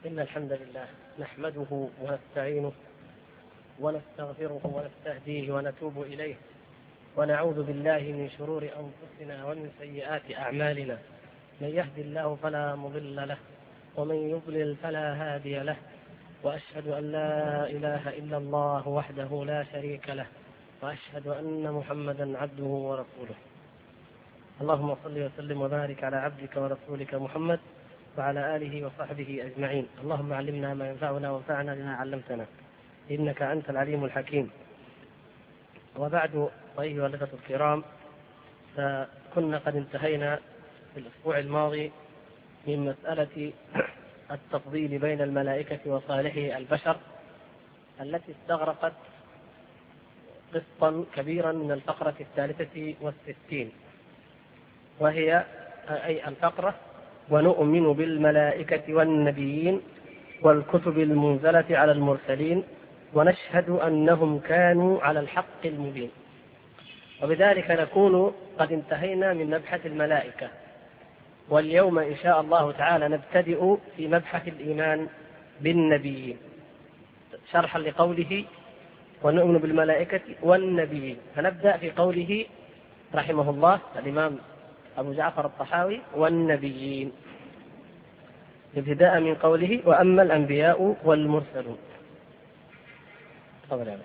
إن الحمد لله نحمده ونستعينه ونستغفره ونستهديه ونتوب إليه ونعوذ بالله من شرور أنفسنا ومن سيئات أعمالنا. من يهد الله فلا مضل له ومن يضلل فلا هادي له، وأشهد أن لا إله إلا الله وحده لا شريك له، وأشهد أن محمدا عبده ورسوله. اللهم صل وسلم وبارك على عبدك ورسولك محمد وعلى آله وصحبه أجمعين. اللهم علمنا ما ينفعنا وانفعنا بما علمتنا إنك أنت العليم الحكيم. وبعد، أيها الأخوة الكرام، فكنا قد انتهينا في الأسبوع الماضي من مسألة التفضيل بين الملائكة وصالحي البشر التي استغرقت قسطا كبيرا من الفقرة 63، وهي أي الفقرة: ونؤمن بالملائكة والنبيين والكتب المنزلة على المرسلين ونشهد أنهم كانوا على الحق المبين. وبذلك نكون قد انتهينا من مبحث الملائكة، واليوم إن شاء الله تعالى نبتدئ في مبحث الإيمان بالنبيين، شرحا لقوله ونؤمن بالملائكة والنبيين. فنبدأ في قوله رحمه الله الإمام أبو جعفر الطحاوي: والنبيين، ابتداء من قوله وأما الأنبياء والمرسلون. تفضل.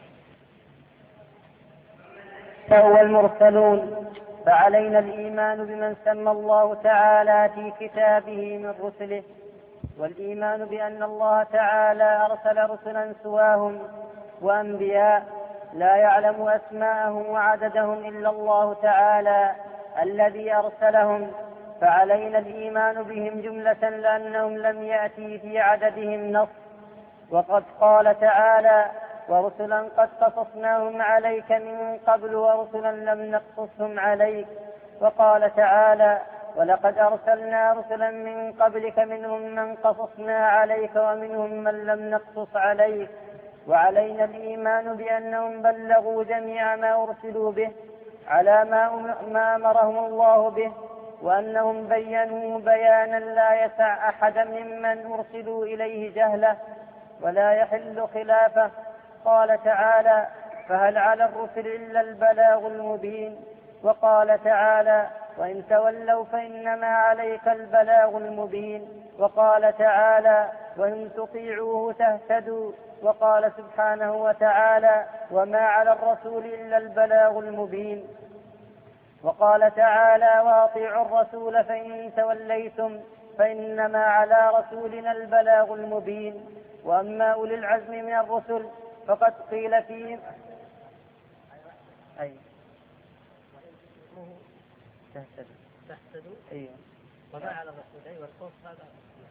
والمرسلون، فعلينا الإيمان بمن سمى الله تعالى في كتابه من رسله، والإيمان بأن الله تعالى أرسل رسلا سواهم وأنبياء لا يعلم أسماءهم وعددهم إلا الله تعالى الذي أرسلهم، فعلينا الإيمان بهم جملة لأنهم لم يأتي في عددهم نص. وقد قال تعالى: ورسلا قد قصصناهم عليك من قبل ورسلا لم نقصصهم عليك. وقال تعالى: ولقد أرسلنا رسلا من قبلك منهم من قصصنا عليك ومنهم من لم نقصص عليك. وعلينا الإيمان بأنهم بلغوا جميع ما أرسلوا به على ما أمرهم الله به، وأنهم بينوا بيانا لا يسع أحدا ممن أرسلوا إليه جهله ولا يحل خلافه. قال تعالى: فهل على الرسل إلا البلاغ المبين. وقال تعالى: وإن تولوا فإنما عليك البلاغ المبين. وقال تعالى: وإن تطيعوه تهتدوا. وقال سبحانه وتعالى: وما على الرسول إلا البلاغ المبين. وقال تعالى: وأطيعوا الرسول فإن توليتم فإنما على رسولنا البلاغ المبين. وأما أولي العزم من الرسل فقد قيل فيهم تهتدوا وما على الرسول والقوس هذا.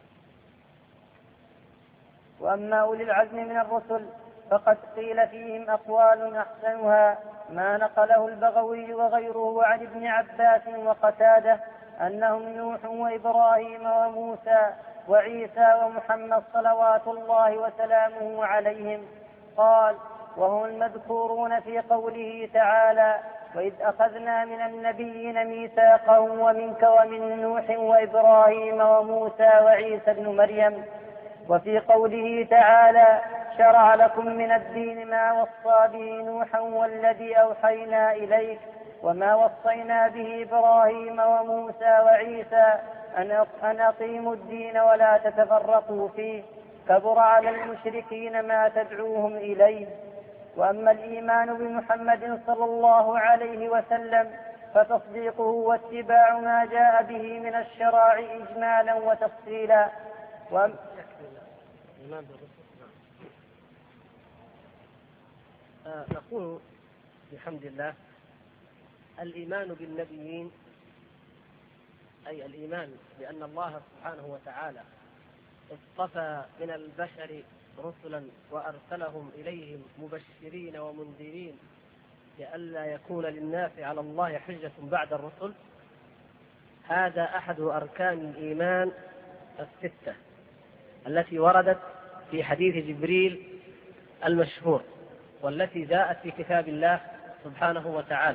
وأما أولي العزم من الرسل فقد قيل فيهم أقوال أحسنها ما نقله البغوي وغيره عن ابن عباس وقتادة أنهم نوح وإبراهيم وموسى وعيسى ومحمد صلوات الله وسلامه عليهم. قال: وهم المذكورون في قوله تعالى: وإذ أخذنا من النبيين ميثاقهم ومنك ومن نوح وإبراهيم وموسى وعيسى ابن مريم. وفي قوله تعالى: شرع لكم من الدين ما وصى به نوحا والذي أوحينا إليك وما وصينا به إبراهيم وموسى وعيسى أن أقيموا الدين ولا تتفرقوا فيه، كبر على المشركين ما تدعوهم إليه. وأما الإيمان بمحمد صلى الله عليه وسلم فتصديقه واتباع ما جاء به من الشرائع إجمالا وتفصيلا. نقول بحمد الله: الإيمان بالنبيين أي الإيمان بأن الله سبحانه وتعالى اصطفى من البشر رسلا وأرسلهم إليهم مبشرين ومنذرين لئلا يكون للناس على الله حجة بعد الرسل. هذا أحد أركان الإيمان الستة التي وردت في حديث جبريل المشهور، والتي جاءت في كتاب الله سبحانه وتعالى،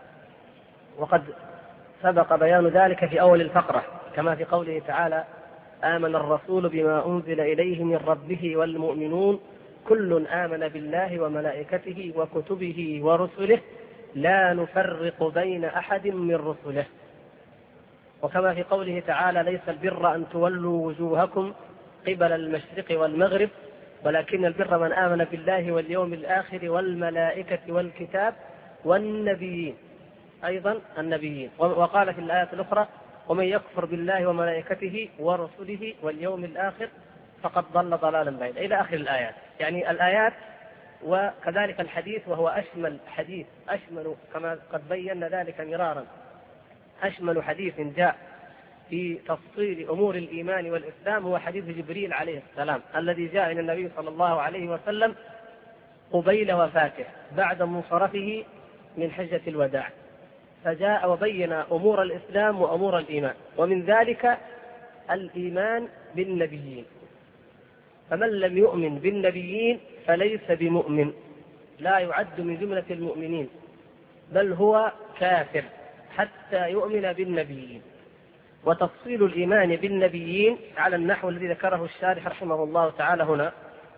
وقد سبق بيان ذلك في أول الفقرة كما في قوله تعالى: آمن الرسول بما أنزل إليه من ربه والمؤمنون كل آمن بالله وملائكته وكتبه ورسله لا نفرق بين أحد من رسله. وكما في قوله تعالى ليس البر أن تولوا وجوهكم قبل المشرق والمغرب ولكن البر من آمن بالله واليوم الآخر والملائكة والكتاب والنبيين، أيضا النبيين. وقال في الآية الأخرى ومن يكفر بالله وملائكته ورسله واليوم الآخر فقد ضل ضلالا بعيدا إلى آخر الآيات. يعني الآيات وكذلك الحديث، وهو أشمل حديث، أشمل كما قد بينا ذلك مرارا، أشمل حديث جاء في تفصيل أمور الإيمان والإسلام هو حديث جبريل عليه السلام الذي جاء إلى النبي صلى الله عليه وسلم قبيل وفاته بعد منصرفه من حجة الوداع، فجاء وبين أمور الإسلام وأمور الإيمان، ومن ذلك الإيمان بالنبيين. فمن لم يؤمن بالنبيين فليس بمؤمن، لا يعد من جملة المؤمنين، بل هو كافر حتى يؤمن بالنبيين. وتفصيل الإيمان بالنبيين على النحو الذي ذكره الشارح رحمه الله تعالى هنا،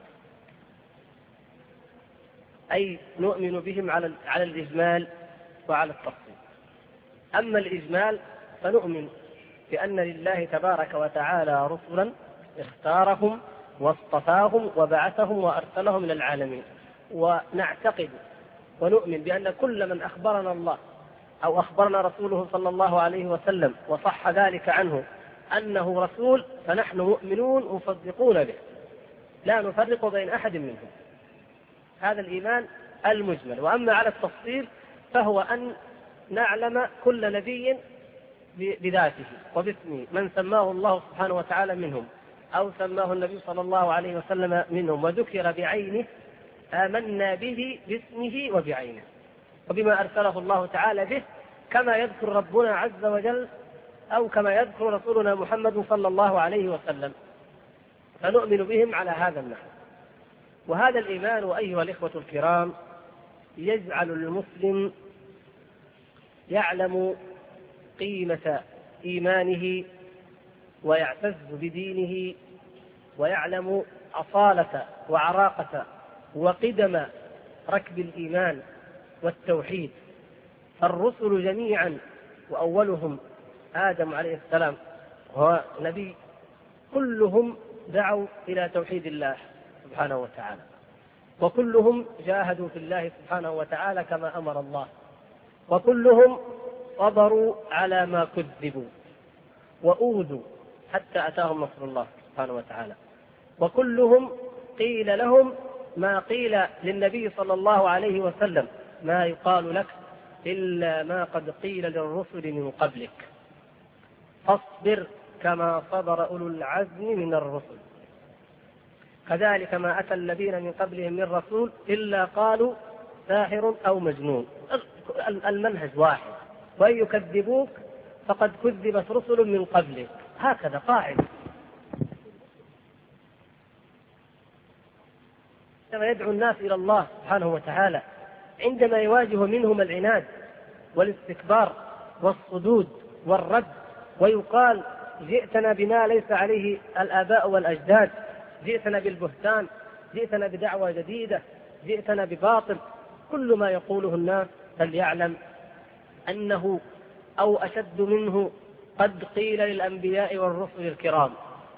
أي نؤمن بهم على الإجمال وعلى التفصيل. أما الإجمال فنؤمن بأن لله تبارك وتعالى رسلا اختارهم واصطفاهم وبعثهم وأرسلهم إلى العالمين، ونعتقد ونؤمن بأن كل من أخبرنا الله أو أخبرنا رسوله صلى الله عليه وسلم وصح ذلك عنه أنه رسول فنحن مؤمنون مصدقون به، لا نفرق بين أحد منهم. هذا الإيمان المجمل. وأما على التفصيل فهو أن نعلم كل نبي بذاته وباسمه، من سماه الله سبحانه وتعالى منهم أو سماه النبي صلى الله عليه وسلم منهم وذكر بعينه آمنا به باسمه وبعينه وبما أرسله الله تعالى به، كما يذكر ربنا عز وجل أو كما يذكر رسولنا محمد صلى الله عليه وسلم، فنؤمن بهم على هذا النحو. وهذا الإيمان أيها الإخوة الكرام يجعل المسلم يعلم قيمة إيمانه ويعتز بدينه ويعلم أصالة وعراقة وقدم ركب الإيمان والتوحيد. فالرسل جميعا وأولهم آدم عليه السلام هو نبي، كلهم دعوا إلى توحيد الله سبحانه وتعالى، وكلهم جاهدوا في الله سبحانه وتعالى كما أمر الله، وكلهم صبروا على ما كذبوا وأوذوا حتى أتاهم نصر الله سبحانه وتعالى، وكلهم قيل لهم ما قيل للنبي صلى الله عليه وسلم ما يقال لك إلا ما قد قيل للرسل من قبلك فاصبر كما صبر أولو العزم من الرسل. كذلك ما أتى الذين من قبلهم من رسول إلا قالوا ساحر أو مجنون. المنهج واحد، وإن يكذبوك فقد كذبت رسل من قبلك، هكذا قاعدة. عندما يدعو الناس إلى الله سبحانه وتعالى، عندما يواجه منهم العناد والاستكبار والصدود والرد ويقال جئتنا بما ليس عليه الآباء والأجداد، جئتنا بالبهتان، جئتنا بدعوة جديدة، جئتنا بباطل، كل ما يقوله الناس فليعلم أنه أو أشد منه قد قيل للأنبياء والرسل الكرام.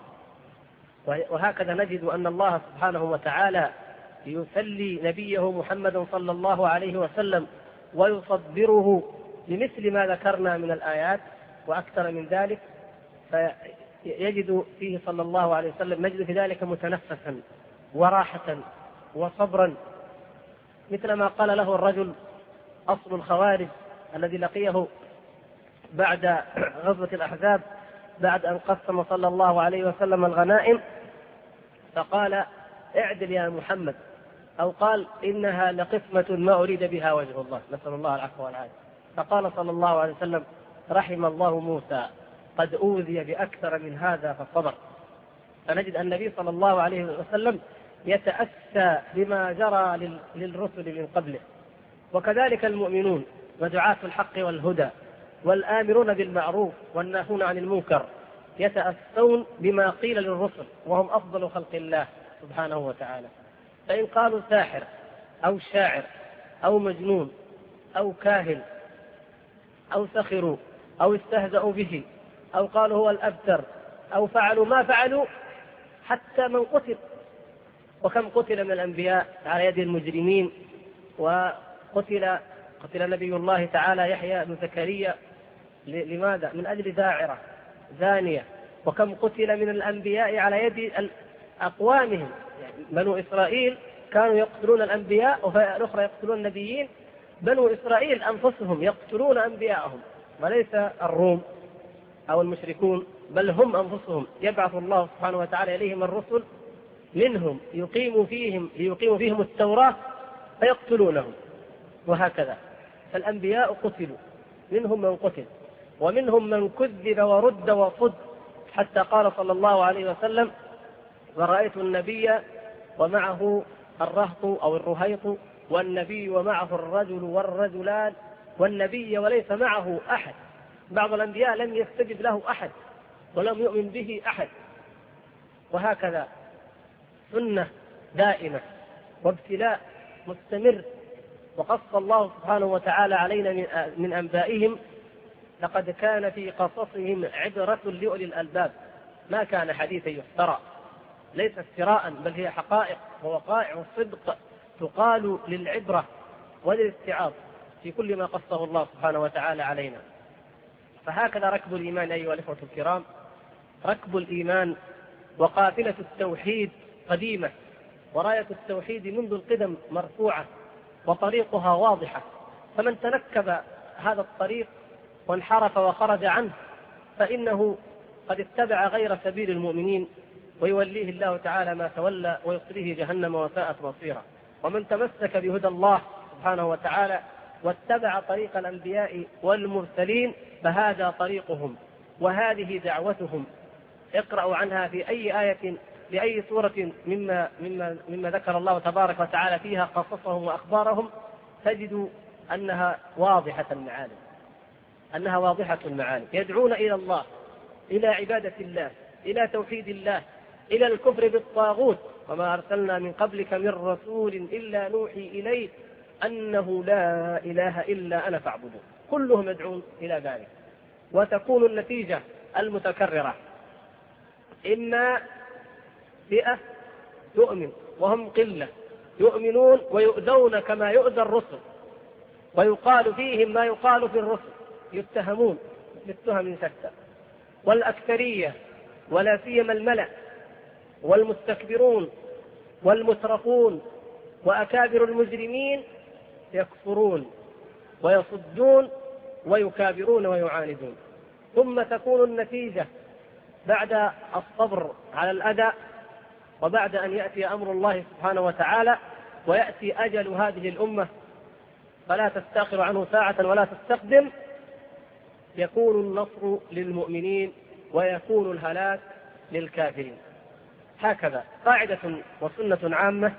وهكذا نجد أن الله سبحانه وتعالى يسلي نبيه محمد صلى الله عليه وسلم ويصبره بمثل ما ذكرنا من الآيات وأكثر من ذلك، فيجد فيه صلى الله عليه وسلم نجد في ذلك متنفسا وراحة وصبرا، مثل ما قال له الرجل أصل الخوارج الذي لقيه بعد غزوة الأحزاب بعد أن قسم صلى الله عليه وسلم الغنائم، فقال اعدل يا محمد، أو قال إنها لقسمة ما أريد بها وجه الله، نسأل الله العفو والعافية. فقال صلى الله عليه وسلم رحم الله موسى قد أوذي بأكثر من هذا فصبر. فنجد أن النبي صلى الله عليه وسلم يتأسى بما جرى للرسل من قبله. وكذلك المؤمنون ودعاة الحق والهدى والآمرون بالمعروف والناهون عن المنكر يتأسون بما قيل للرسل وهم أفضل خلق الله سبحانه وتعالى. فإن قالوا ساحر أو شاعر أو مجنون أو كاهن أو سخروا أو استهزأوا به أو قالوا هو الأبتر أو فعلوا ما فعلوا حتى من قتل. وكم قتل من الأنبياء على يد المجرمين، وقتل نبي الله تعالى يحيى بن زكريا لماذا؟ من أجل داعرة زانية. وكم قتل من الأنبياء على يد أقوامهم، يعني بنو إسرائيل كانوا يقتلون الأنبياء وفي الأخرى يقتلون النبيين. بنو إسرائيل أنفسهم يقتلون أنبياءهم، وليس الروم أو المشركون، بل هم أنفسهم يبعث الله سبحانه وتعالى إليهم الرسل منهم ليقيموا فيهم التوراة فيقتلونهم، وهكذا. فالأنبياء قتلوا، منهم من قتل ومنهم من كذب ورد وصد، حتى قال صلى الله عليه وسلم: ورأيت النبي ومعه الرهط أو الرهيط، والنبي ومعه الرجل والرجلان، والنبي وليس معه أحد. بعض الأنبياء لم يستجب له أحد ولم يؤمن به أحد، وهكذا سنة دائمة وابتلاء مستمر. وقص الله سبحانه وتعالى علينا من أنبائهم: لقد كان في قصصهم عبرة لأولي الألباب ما كان حديثا يفترى. ليس افتراء، بل هي حقائق ووقائع وصدق تقال للعبرة وللاستيعاب في كل ما قصه الله سبحانه وتعالى علينا. فهكذا ركب الإيمان أيها الإخوة الكرام، ركب الإيمان وقافلة التوحيد قديمة، وراية التوحيد منذ القدم مرفوعة، وطريقها واضحة. فمن تنكب هذا الطريق وانحرف وخرج عنه فإنه قد اتبع غير سبيل المؤمنين، ويوليه الله تعالى ما تولى ويصليه جهنم وساءت مصيرا. ومن تمسك بهدى الله سبحانه وتعالى واتبع طريق الأنبياء والمرسلين فهذا طريقهم وهذه دعوتهم. اقرأوا عنها في أي آية لأي سورة مما ذكر الله تبارك وتعالى فيها قصصهم وأخبارهم، تجدوا أنها واضحة المعالم، يدعون إلى الله، إلى عبادة الله، إلى توحيد الله، إلى الكفر بالطاغوت. وما أرسلنا من قبلك من رسول إلا نوحي إليه أنه لا إله إلا أنا فاعبدون. كلهم يدعون إلى ذلك. وتكون النتيجة المتكررة: إما فئة تؤمن وهم قلة يؤمنون ويؤذون كما يؤذى الرسل، ويقال فيهم ما يقال في الرسل، يتهمون بالتهم شتى. والأكثرية ولا سيما الملأ والمستكبرون والمترفون وأكابر المجرمين يكفرون ويصدون ويكابرون ويعاندون. ثم تكون النتيجة بعد الصبر على الأذى وبعد أن يأتي أمر الله سبحانه وتعالى ويأتي أجل هذه الأمة فلا تستأخر عنه ساعة ولا تستقدم، يكون النصر للمؤمنين ويكون الهلاك للكافرين. هكذا قاعدة وسنة عامة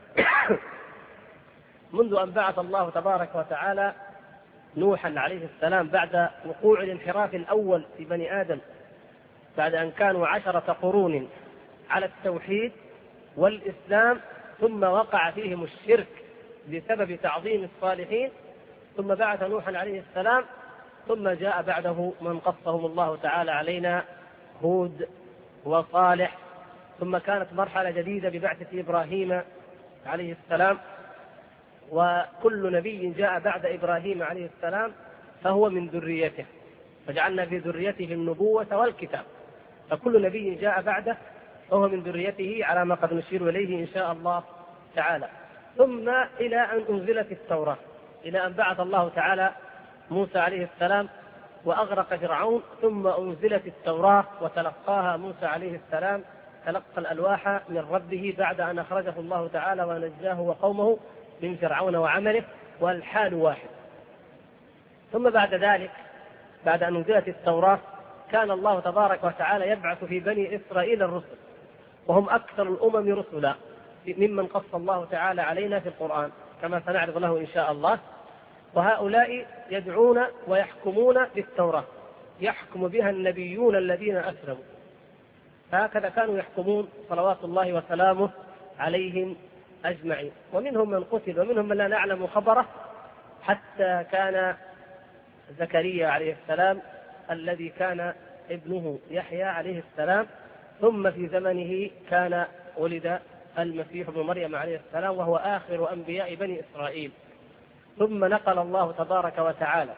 منذ أن بعث الله تبارك وتعالى نوحا عليه السلام بعد وقوع الانحراف الأول في بني آدم، بعد أن كانوا 10 قرون على التوحيد والإسلام، ثم وقع فيهم الشرك بسبب تعظيم الصالحين، ثم بعث نوحا عليه السلام، ثم جاء بعده من قصهم الله تعالى علينا: هود وصالح. ثم كانت مرحلة جديدة ببعثة إبراهيم عليه السلام، وكل نبي جاء بعد إبراهيم عليه السلام فهو من ذريته، فجعلنا في ذريته النبوة والكتاب، فكل نبي جاء بعده فهو من ذريته على ما قد نشير إليه إن شاء الله تعالى. ثم إلى أن أنزلت التوراة، إلى أن بعث الله تعالى موسى عليه السلام وأغرق فرعون، ثم أنزلت التوراة وتلقاها موسى عليه السلام، تلقى الألواح من ربه بعد أن أخرجه الله تعالى ونجاه وقومه من فرعون وعمله، والحال واحد. ثم بعد ذلك، بعد أن أنزلت التوراة، كان الله تبارك وتعالى يبعث في بني إسرائيل الرسل، وهم أكثر الأمم رسلا ممن قص الله تعالى علينا في القرآن كما سنعرض له إن شاء الله. وهؤلاء يدعون ويحكمون بالتوراة، يحكم بها النبيون الذين أسلموا. هكذا كانوا يحكمون صلوات الله وسلامه عليهم أجمعين، ومنهم من قتل ومنهم من لا نعلم خبره، حتى كان زكريا عليه السلام الذي كان ابنه يحيى عليه السلام، ثم في زمنه كان ولد المسيح ابن مريم عليه السلام، وهو آخر أنبياء بني إسرائيل. ثم نقل الله تبارك وتعالى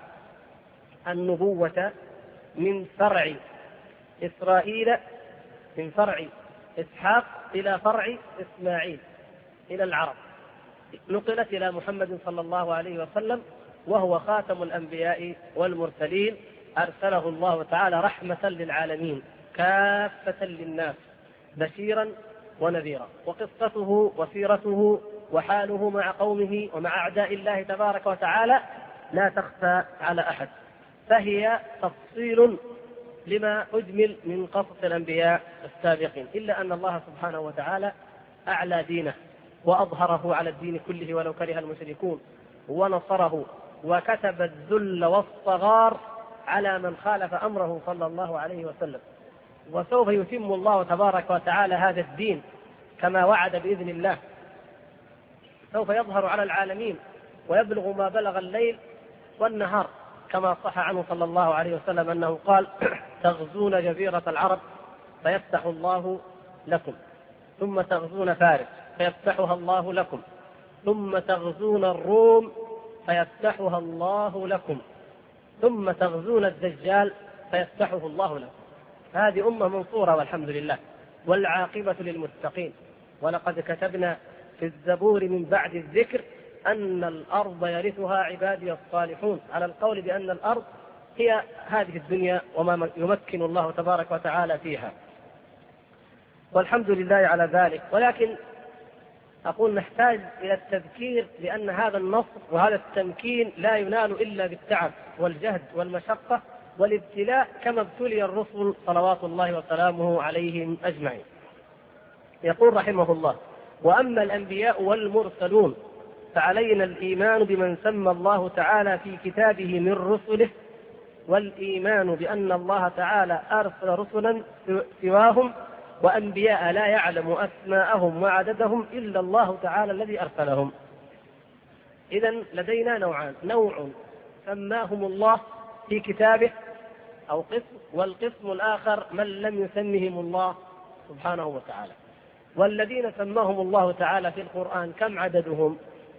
النبوة من فرع إسرائيل، من فرع إسحاق إلى فرع إسماعيل إلى العرب، نقلت إلى محمد صلى الله عليه وسلم، وهو خاتم الأنبياء والمرسلين، أرسله الله تعالى رحمة للعالمين كافة للناس بشيرا ونذيرا. وقصته وسيرته وحاله مع قومه ومع أعداء الله تبارك وتعالى لا تخفى على أحد، فهي تفصيل لما أجمل من قصص الأنبياء السابقين، إلا أن الله سبحانه وتعالى أعلى دينه وأظهره على الدين كله ولو كره المشركون، ونصره وكتب الذل والصغار على من خالف أمره صلى الله عليه وسلم. وسوف يتم الله تبارك وتعالى هذا الدين كما وعد بإذن الله، سوف يظهر على العالمين ويبلغ ما بلغ الليل والنهار، كما صح عنه صلى الله عليه وسلم أنه قال: تغزون جزيرة العرب فيفتح الله لكم، ثم تغزون فارس فيفتحها الله لكم، ثم تغزون الروم فيفتحها الله لكم، ثم تغزون الدجال فيفتحه الله لكم. هذه أمة منصورة والحمد لله، والعاقبة للمتقين. ولقد كتبنا في الزبور من بعد الذكر أن الأرض يرثها عبادي الصالحون، على القول بأن الأرض هي هذه الدنيا وما يمكن الله تبارك وتعالى فيها، والحمد لله على ذلك. ولكن أقول نحتاج إلى التذكير بأن هذا النصر وهذا التمكين لا ينال إلا بالتعب والجهد والمشقة والابتلاء، كما ابتلي الرسل صلوات الله وسلامه عليهم أجمعين. يقول رحمه الله: وأما الأنبياء والمرسلون فعلينا الإيمان بمن سمى الله تعالى في كتابه من رسله، والإيمان بأن الله تعالى أرسل رسلا سواهم وأنبياء لا يعلم أسماءهم وعددهم إلا الله تعالى الذي أرسلهم. إذن لدينا نوعان: نوع سماهم الله في كتابه أو قسم، والقسم الآخر من لم يسمهم الله سبحانه وتعالى. والذين سماهم الله تعالى في القرآن كم عددهم؟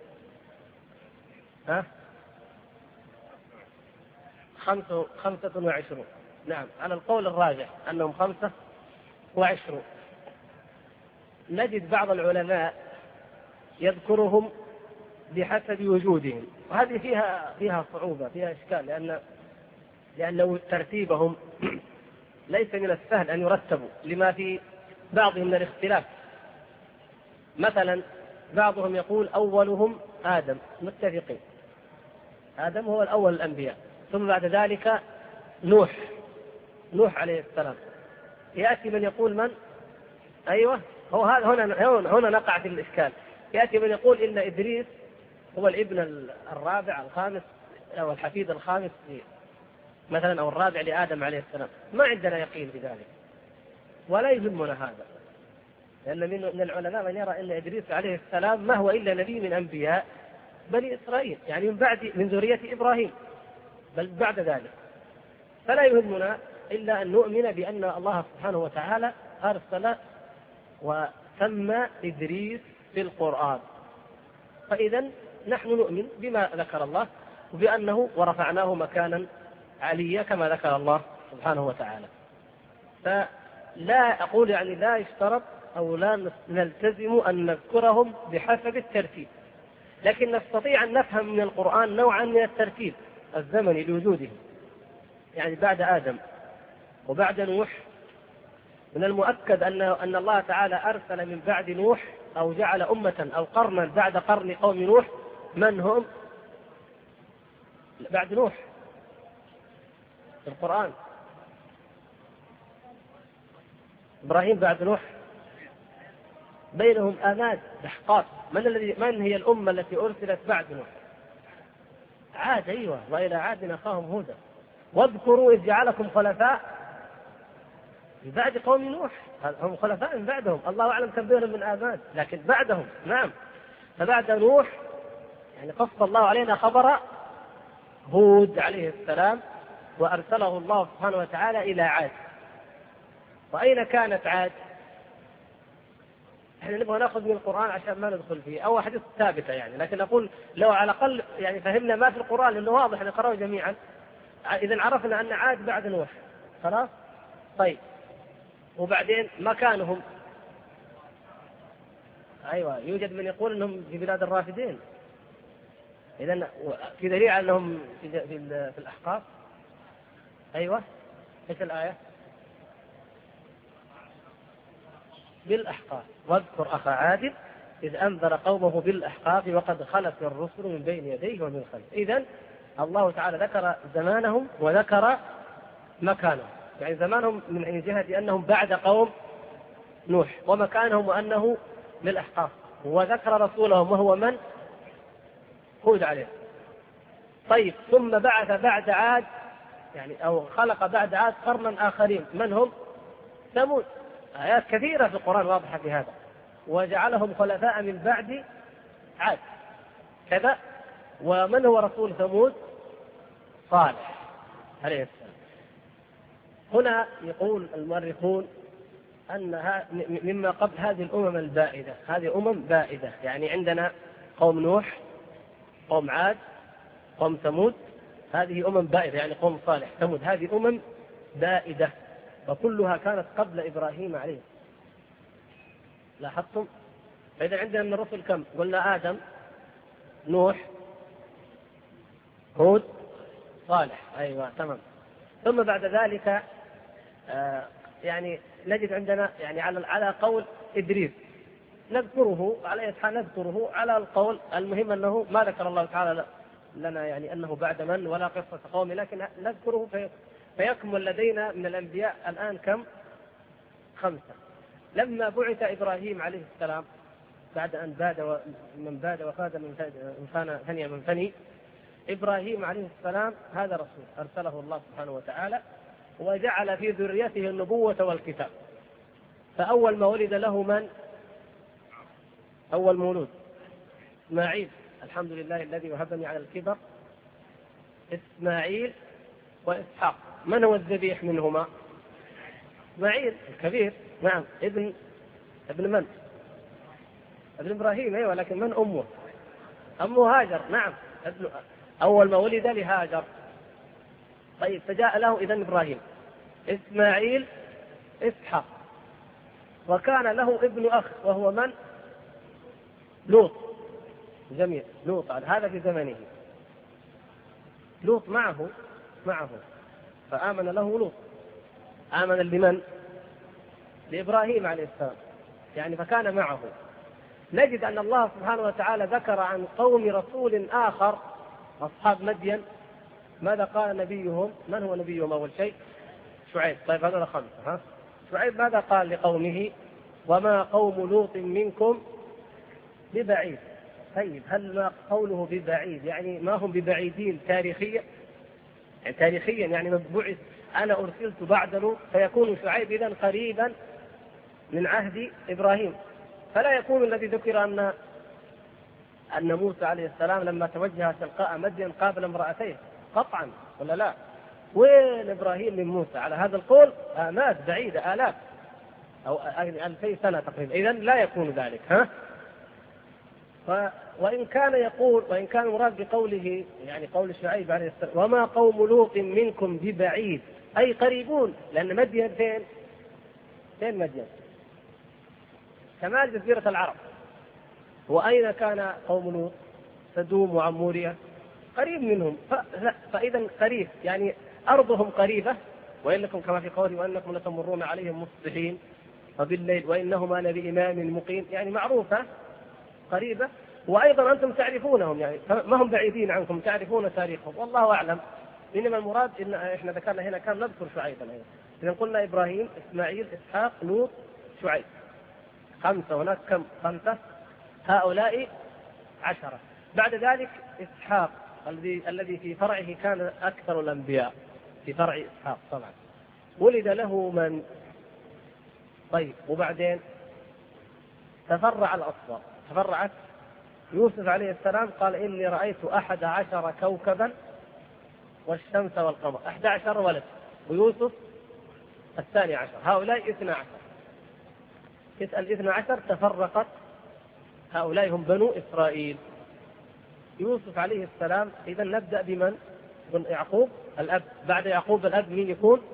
25. نعم، على القول الراجح أنهم 25. نجد بعض العلماء يذكرهم بحسب وجودهم، وهذه فيها صعوبة، فيها إشكال، لأن ترتيبهم ليس من السهل أن يرتبوا لما في بعضهم من الاختلاف. مثلا بعضهم يقول أولهم آدم، متفقين، آدم هو الأول الأنبياء، ثم بعد ذلك نوح عليه السلام. يأتي من يقول من؟ أيوة، هو هنا نقع في الإشكال. يأتي من يقول إن إدريس هو الابن الرابع الخامس أو الحفيد الخامس مثلا، أو الرابع لآدم عليه السلام. ما عندنا يقين بذلك ولا يهمنا هذا، لأن من العلماء من يرى أن إدريس عليه السلام ما هو إلا نبي من أنبياء بني إسرائيل، يعني من ذرية إبراهيم، بل بعد ذلك. فلا يهمنا إلا أن نؤمن بأن الله سبحانه وتعالى أرسل وسمى إدريس في القرآن. فإذا نحن نؤمن بما ذكر الله، وبأنه ورفعناه مكانا عليا كما ذكر الله سبحانه وتعالى. فلا أقول يعني لا يشترط أو لا نلتزم أن نذكرهم بحسب الترتيب، لكن نستطيع أن نفهم من القرآن نوعا من الترتيب الزمني لوجودهم. يعني بعد آدم وبعد نوح من المؤكد أن الله تعالى أرسل من بعد نوح أو جعل أمة أو قرنا بعد قرن قوم نوح. من هم بعد نوح في القرآن؟ إبراهيم بعد نوح، بينهم آماد دحقات. من هي الأمة التي أرسلت بعد نوح؟ عاد. أيوة، وإلى عاد أخاهم هودا. واذكروا إذ جعلكم خلفاء من بعد قوم نوح، هم خلفاء من بعدهم، الله أعلم كم بينهم من آباد، لكن بعدهم. نعم. فبعد نوح يعني قص الله علينا خبر هود عليه السلام، وأرسله الله سبحانه وتعالى إلى عاد. وأين كانت عاد؟ احنا نبغى ناخذ من القرآن عشان ما ندخل فيه، أو حديث ثابتة يعني، لكن أقول لو على الأقل يعني فهمنا ما في القرآن لأنه واضح نقرأه جميعا، إذا عرفنا أن عاد بعد نوح خلاص. طيب وبعدين مكانهم؟ أيوة، يوجد من يقول أنهم في بلاد الرافدين، إذن في دليل أنهم في الأحقاف. أيوة، إيش الآية؟ بالأحقاف، واذكر أخا عاد إذ أنذر قومه بالأحقاف وقد خلت الرسل من بين يديه ومن خلفه. إذن الله تعالى ذكر زمانهم وذكر مكانهم، يعني زمانهم من جهة أنهم بعد قوم نوح، ومكانهم وأنه للأحقاف، وذكر رسولهم وهو من؟ هود عليه. طيب ثم بعث بعد عاد يعني أو خلق بعد عاد قرنا آخرين، من هم؟ ثمود. آيات كثيرة في القرآن واضحة في هذا. وجعلهم خلفاء من بعد عاد كذا. ومن هو رسول ثمود؟ صالح عليه السلام. هنا يقول المؤرخون أن مما قبل هذه الأمم البائدة، هذه أمم بائدة، يعني عندنا قوم نوح، قوم عاد، قوم ثمود، هذه أمم بائدة، يعني قوم صالح، ثمود، هذه أمم بائدة، وكلها كانت قبل إبراهيم عليه. لاحظتم؟ فإذا عندنا من الرسل كم؟ قلنا آدم، نوح، هود، صالح. أيوة تمام. ثم بعد ذلك يعني نجد عندنا يعني على قول إدريس نذكره على القول المهم أنه ما ذكر الله تعالى لنا يعني أنه بعد من ولا قصة قوم، لكن نذكره فيكمل لدينا من الأنبياء الآن كم؟ 5. لما بعث إبراهيم عليه السلام بعد أن باد وفاد من ثني من ثني، إبراهيم عليه السلام هذا رسول أرسله الله سبحانه وتعالى وجعل في ذريته النبوة والكتاب. فأول ما ولد له من؟ أول مولود إسماعيل، الحمد لله الذي وهبني على الكبر إسماعيل وإسحاق. من هو الذبيح منهما؟ إسماعيل الكبير. نعم. ابن من؟ ابن إبراهيم. أيوة، لكن من أمه؟ أمه هاجر. نعم، أول ما ولد لهاجر. طيب فجاء له إذن إبراهيم، إسماعيل، إسحاق، وكان له ابن أخ وهو من؟ لوط. جميل. لوط هذا في زمنه، لوط معه فآمن له لوط. آمن لمن؟ لإبراهيم عليه السلام، يعني فكان معه. نجد أن الله سبحانه وتعالى ذكر عن قوم رسول آخر أصحاب مدين، ماذا قال نبيهم؟ من هو نبيهم أول شيء؟ شعيب. طيب هذول 5. شعيب ماذا قال لقومه؟ وما قوم لوط منكم ببعيد. طيب هل ما قوله ببعيد يعني ما هم ببعيدين تاريخيا؟ يعني تاريخيا يعني مبعوث أنا أرسلت بعد لوط، فيكون شعيب إذن قريبا من عهد إبراهيم، فلا يكون الذي ذكر أن موسى عليه السلام لما توجه تلقاء مدين قابل امرأتين قطعا، ولا لا؟ وين إبراهيم من موسى؟ على هذا القول آمات بعيدة، آلاف أو 2000 سنة تقريبا. إذن لا يكون ذلك. وإن كان مراد بقوله يعني قول شعيب عليه السلام وما قوم لوط منكم ببعيد، أي قريبون، لأن مدين فين مدين؟ شمال جزيرة العرب. وأين كان قوم لوط؟ سدوم وعمورية، قريب منهم. فإذا قريب يعني أرضهم قريبة. وإنكم كما في قوله وإنكم لتمرون عليهم مصبحين وبالليل وإنهما لبإمام مقيم، يعني معروفة قريبة. وأيضا أنتم تعرفونهم، يعني ما هم بعيدين عنكم، تعرفون تاريخهم، والله أعلم. إنما المراد إن إحنا ذكرنا هنا كم نذكر شعيبا. إذا قلنا إبراهيم، إسماعيل، إسحاق، لوط، شعيب، 5. هناك كم؟ 5. هؤلاء 10. بعد ذلك إسحاق الذي في فرعه كان أكثر الأنبياء، في فرع إسحاق طبعا. ولد له من؟ طيب وبعدين تفرع الأصباط، تفرعت. يوسف عليه السلام قال إني رأيت 11 كوكبا والشمس والقمر، 11 ولد، ويوسف 12، هؤلاء 12. تسأل 12 تفرقت، هؤلاء هم بنو إسرائيل. يوسف عليه السلام. إذا نبدأ بمن؟ بن يعقوب الأب. بعد يعقوب الأب مين يكون؟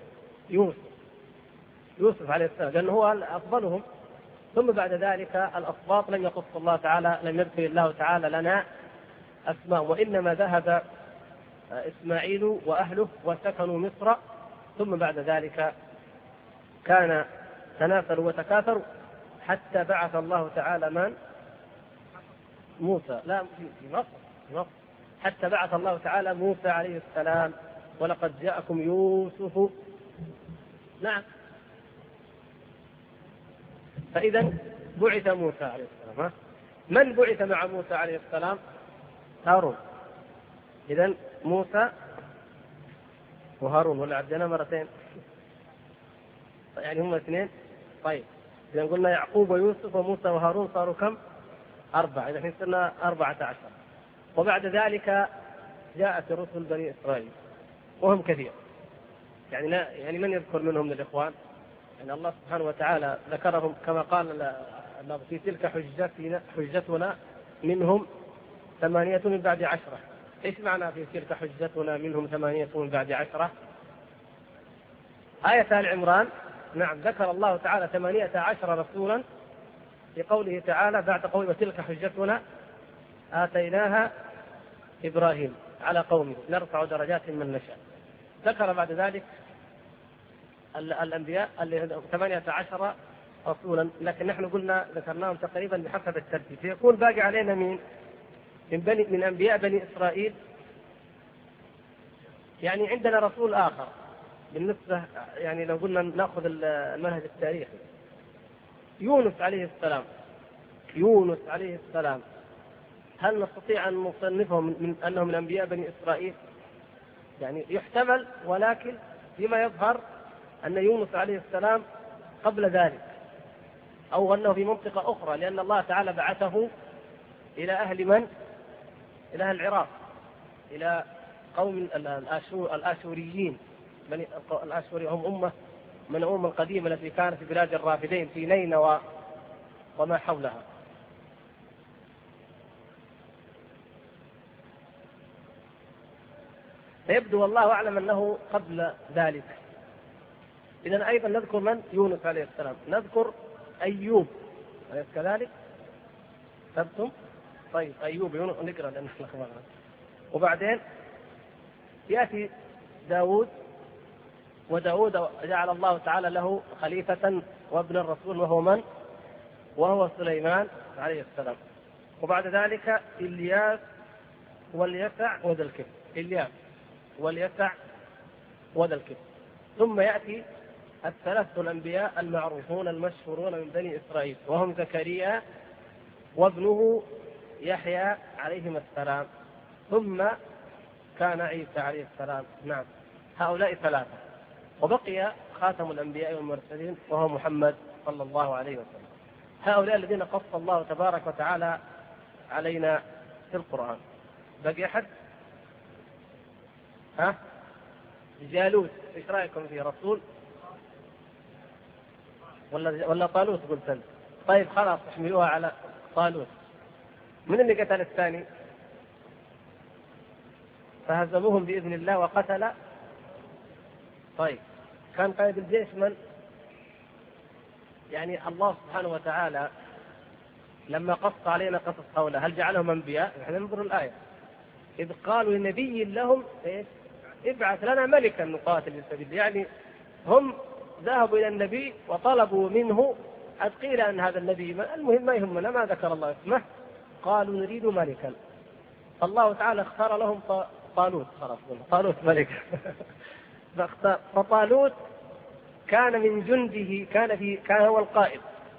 يوسف عليه السلام، لأنه هو أفضلهم. ثم بعد ذلك الأسباط لم يقص الله تعالى، لم يذكر الله تعالى لنا أسماء، وإنما ذهب إسماعيل وأهله وسكنوا مصر. ثم بعد ذلك كان تناسلوا وتكاثروا حتى بعث الله تعالى من؟ موسى. لا، في مصر. حتى بعث الله تعالى موسى عليه السلام، ولقد جاءكم يوسف. نعم. فإذا بعث موسى عليه السلام. من بعث مع موسى عليه السلام؟ هارون. إذا موسى وهارون، ولا عدنا مرتين؟ يعني هم 2. طيب إذا قلنا يعقوب ويوسف وموسى وهارون صاروا كم؟ 4. إذا صرنا 14. وبعد ذلك جاءت رسل بني إسرائيل وهم كثير. يعني من يذكر منهم من الإخوان؟ يعني الله سبحانه وتعالى ذكرهم كما قال في تلك حجتنا منهم 8 من بعد 10. إيش معنى في تلك حجتنا منهم 8 من بعد 10؟ آية آل عمران. نعم، ذكر الله تعالى 18 رسولا في قوله تعالى بعد قوله وتلك حجتنا آتيناها إبراهيم على قومه نرفع درجات من نشاء. ذكر بعد ذلك الأنبياء اللي 18 رسولا، لكن نحن قلنا ذكرناهم تقريبا بحسب الترتيب، فيكون باقي علينا مين؟ من أنبياء بني إسرائيل. يعني عندنا رسول آخر بالنسبة، يعني لو قلنا نأخذ المنهج التاريخي، يونس عليه السلام. هل نستطيع أن نصنفهم من أنهم من أنبياء بني إسرائيل؟ يعني يحتمل، ولكن فيما يظهر أن يونس عليه السلام قبل ذلك، أو أنه في منطقة أخرى، لأن الله تعالى بعثه إلى أهل من؟ إلى أهل العراق، إلى قوم الآشوريين. الآشوري هم أمة من الأمم القديمة التي كانت في بلاد الرافدين في نينوى وما حولها. فيبدو والله أعلم أنه قبل ذلك. إذن أيضا نذكر من؟ يونس عليه السلام. نذكر أيوب أليس كذلك؟ ثبتم؟ طيب أيوب يونس نقرأ لأن لخبطنا. وبعدين يأتي داود، وداود جعل الله تعالى له خليفة وابن الرسول، وهو من؟ وهو سليمان عليه السلام. وبعد ذلك إلياس واليسع وذا الكفل. إلياس واليسع وذا الكفل. ثم يأتي الثلاثة الأنبياء المعروفون المشهورون من بني إسرائيل، وهم زكريا وابنه يحيى عليهما السلام. ثم كان عيسى عليه السلام. نعم، هؤلاء 3. وبقي خاتم الأنبياء والمرسلين وهو محمد صلى الله عليه وسلم. هؤلاء الذين قص الله تبارك وتعالى علينا في القرآن. بقي أحد؟ جالوت، إيش رأيكم في رسول ولا طالوت قلت أنت؟ طيب خلاص احملوها على طالوت. من اللي قتل الثاني؟ فهزموهم بإذن الله وقتل. طيب كان قائد الجيش من؟ يعني الله سبحانه وتعالى لما قص علينا قصص هؤلاء هل جعلهم أنبياء؟ نحن ننظر الآية إذ قالوا لنبي لهم ابعث لنا ملكا نقاتل في سبيل الله. يعني هم ذهبوا إلى النبي وطلبوا منه، قد قيل أن هذا النبي المهم ما يهمنا، ما ذكر الله اسمه، قالوا نريد ملكا. فالله تعالى اختار لهم طالوت. خلاص طالوت ملك. فطالوت كان من جنده، كان هو القائد.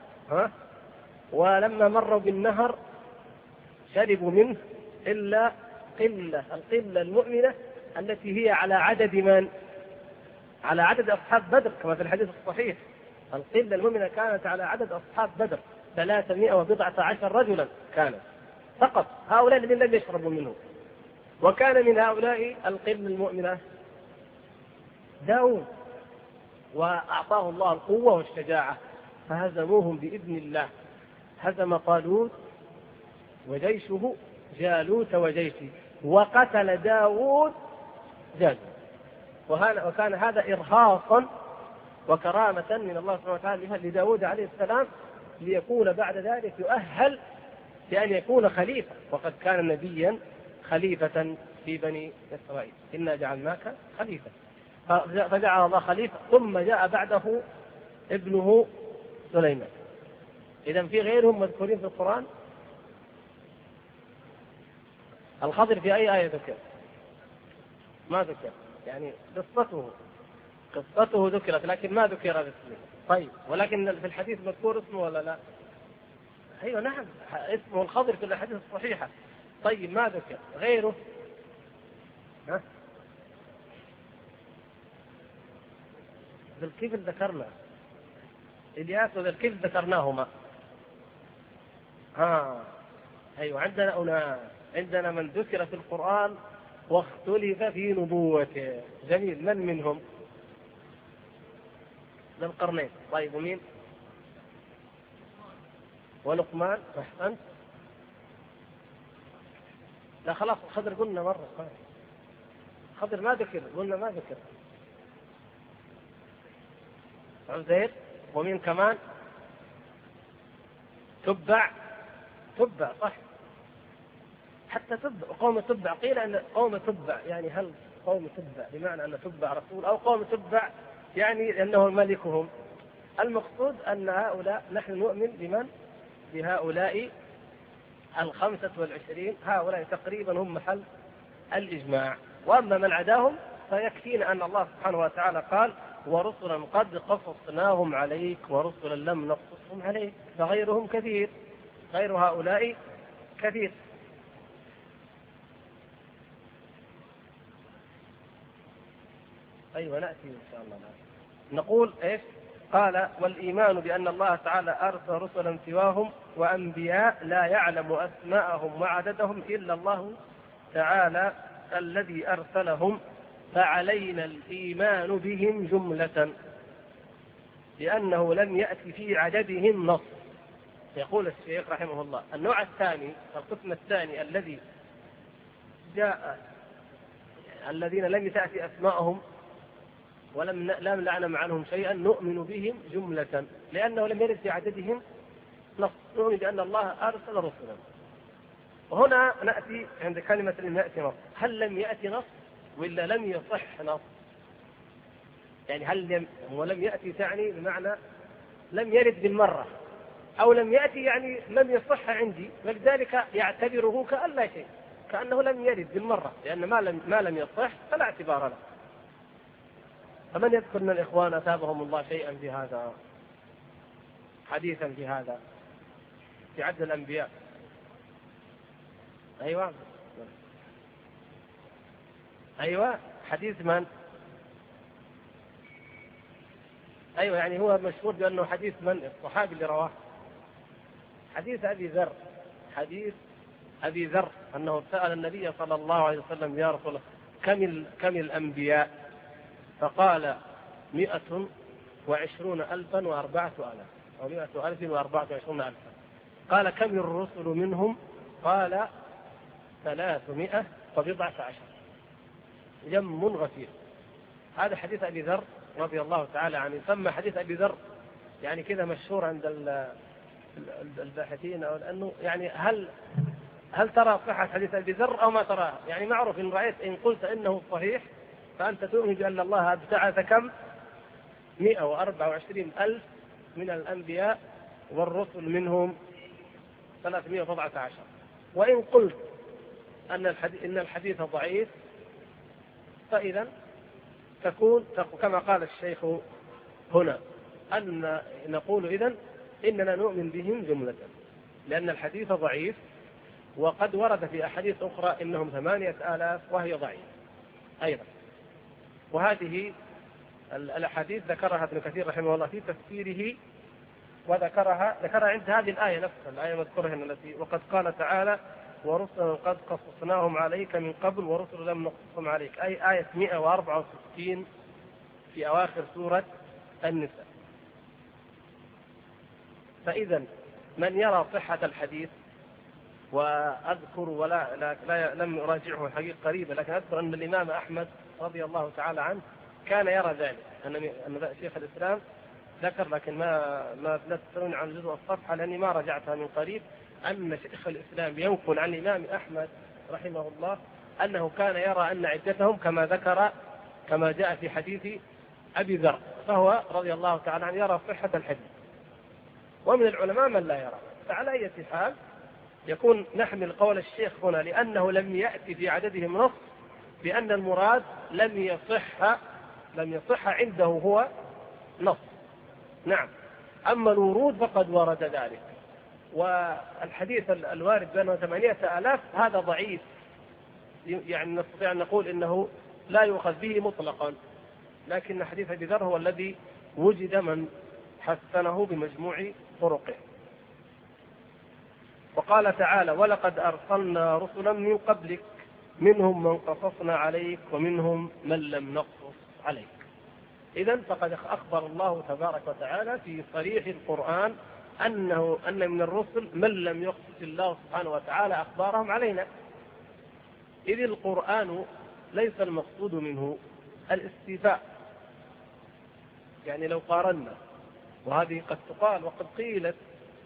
ولما مروا بالنهر شربوا منه إلا القلة المؤمنة التي هي على عدد من؟ على عدد أصحاب بدر كما في الحديث الصحيح. القلة المؤمنة كانت على عدد أصحاب بدر 319 رجلا كانت فقط، هؤلاء الذين لم يشربوا منه. وكان من هؤلاء القلة المؤمنة داود، وأعطاه الله القوة والشجاعة فهزموهم بإذن الله. هزم طالوت وجيشه جالوت وجيشه، وقتل داود جالوت. وكان هذا إرهاصا وكرامة من الله سبحانه وتعالى لداود عليه السلام، ليكون بعد ذلك يؤهل لأن يكون خليفة، وقد كان نبيا خليفة في بني إسرائيل. إنا جعلناك خليفة، فجعل الله خليفة. ثم جاء بعده ابنه سليمان. إذن في غيرهم مذكورين في القرآن. الخضر في أي آية ذكر؟ ما ذكر، يعني قصته ذكرت لكن ما ذكر اسمه. طيب، ولكن في الحديث مذكور اسمه ولا لا؟ أيوة نعم، اسمه الخضر في الحديث الصحيحة. طيب ما ذكر غيره؟ ها؟ ذو الكفل ذكرنا، إلياس وذو الكفل ذكرناهما. أيوة، عندنا من ذكر في القرآن واختلف في نبوته. جميل، من منهم؟ ذو القرنين. طيب، ومين؟ ولقمان. أحسنت. لا خلاص، الخضر قلنا مرة، الخضر ما ذكر، قلنا ما ذكر. عزير. ومين كمان؟ تبع صح، حتى تبع قوم تبع. قيل أن قوم تبع يعني هل قوم تبع بمعنى أن تبع رسول، أو قوم تبع يعني أنه ملكهم؟ المقصود أن هؤلاء نحن نؤمن بمن؟ بهؤلاء 25، هؤلاء تقريبا هم محل الإجماع. وأما من عداهم فيكفينا أن الله سبحانه وتعالى قال ورسلا قد قصصناهم عليك ورسلا لم نقصصهم عليك، فغيرهم كثير، غير هؤلاء كثير. أيوة نأتي إن شاء الله. نقول إيش؟ قال والإيمان بأن الله تعالى أرسل رسلا سواهم وأنبياء لا يعلم أسماءهم وعددهم إلا الله تعالى الذي أرسلهم، فعلينا الإيمان بهم جملة لأنه لم يأتي في عددهم نص. يقول الشيخ رحمه الله النوع الثاني، القسم الثاني الذي جاء الذين لم تأتي أسماءهم ولم نعلم عنهم شيئا نؤمن بهم جملة لأنه لم يرد في عددهم نص، نؤمن بأن الله أرسل رسلا. وهنا نأتي عند كلمة لم يأتي نص، هل لم يأتي نص ولا لم يصح نص؟ يعني هل ولم يأتي تعني بمعنى لم يرد بالمرة، أو لم يأتي يعني لم يصح عندي، ولذلك يعتبره كأن لا شيء، كأنه لم يرد بالمرة، لأن ما لم يصح فلا اعتبار له. فمن يذكر من الإخوان أثابهم الله شيئا في هذا، حديثا في هذا في عد الأنبياء؟ أيوة حديث من؟ أيوة يعني هو مشهور بأنه حديث من؟ الصحابي اللي رواه حديث أبي ذر. حديث أبي ذر أنه سأل النبي صلى الله عليه وسلم يا رسول الله كم الأنبياء؟ فقال 120,004 أو 100,024 قال كم الرسل منهم؟ قال 319 جم غفير. هذا حديث أبي ذر رضي الله تعالى عنه، يسمى حديث أبي ذر يعني كذا مشهور عند الباحثين، أو لأنه يعني هل ترى صحة حديث أبي ذر أو ما تراه؟ يعني معروف إن رأيت إن قلت إنه صحيح فأنت تؤمن بأن الله ابتعث كم 124,000 من الأنبياء والرسل منهم 319. وإن قلت إن الحديث ضعيف فإذا تكون كما قال الشيخ هنا أن نقول إذن إننا نؤمن بهم جملة، لأن الحديث ضعيف، وقد ورد في أحاديث أخرى إنهم 8,000 وهي ضعيف أيضا. وهذه الأحاديث ذكرها ابن كثير رحمه الله في تفسيره، وذكرها عند هذه الآية نفسها، الآية مذكورة التي وقد قال تعالى ورسلا قد قصصناهم عليك من قبل ورسلا لم نقصصهم عليك، أي آية 164 في أواخر سورة النساء. فإذا من يرى صحة الحديث، وأذكر لم أراجعه الحقيقة قريبا، لكن أذكر أن الإمام أحمد رضي الله تعالى عنه كان يرى ذلك، أن شيخ الإسلام ذكر، لكن لا تسألون عن جزء الصفحة لأني ما رجعتها من قريب، أن شيخ الإسلام ينقل عن الإمام أحمد رحمه الله أنه كان يرى أن عدتهم كما ذكر كما جاء في حديث أبي ذر، فهو رضي الله تعالى عنه يرى صحة الحديث. ومن العلماء من لا يرى. فعلى أي حال يكون نحمل قول الشيخ هنا لأنه لم يأتي في عددهم نص بأن المراد لم يصح عنده هو نص. نعم، أما الورود فقد ورد ذلك، والحديث الوارد بأنه 8,000 هذا ضعيف، يعني نستطيع أن نقول إنه لا يؤخذ به مطلقا، لكن حديث أبي ذر هو الذي وجد من حسنه بمجموع طرقه. وقال تعالى ولقد أرسلنا رسلا من قبلك منهم من قصصنا عليك ومنهم من لم نقصص عليك. إذن فقد أخبر الله تبارك وتعالى في صريح القرآن أن من الرسل من لم يقصص الله سبحانه وتعالى أخبارهم علينا، إذ القرآن ليس المقصود منه الاستيفاء. يعني لو قارنا، وهذه قد تقال وقد قيلت،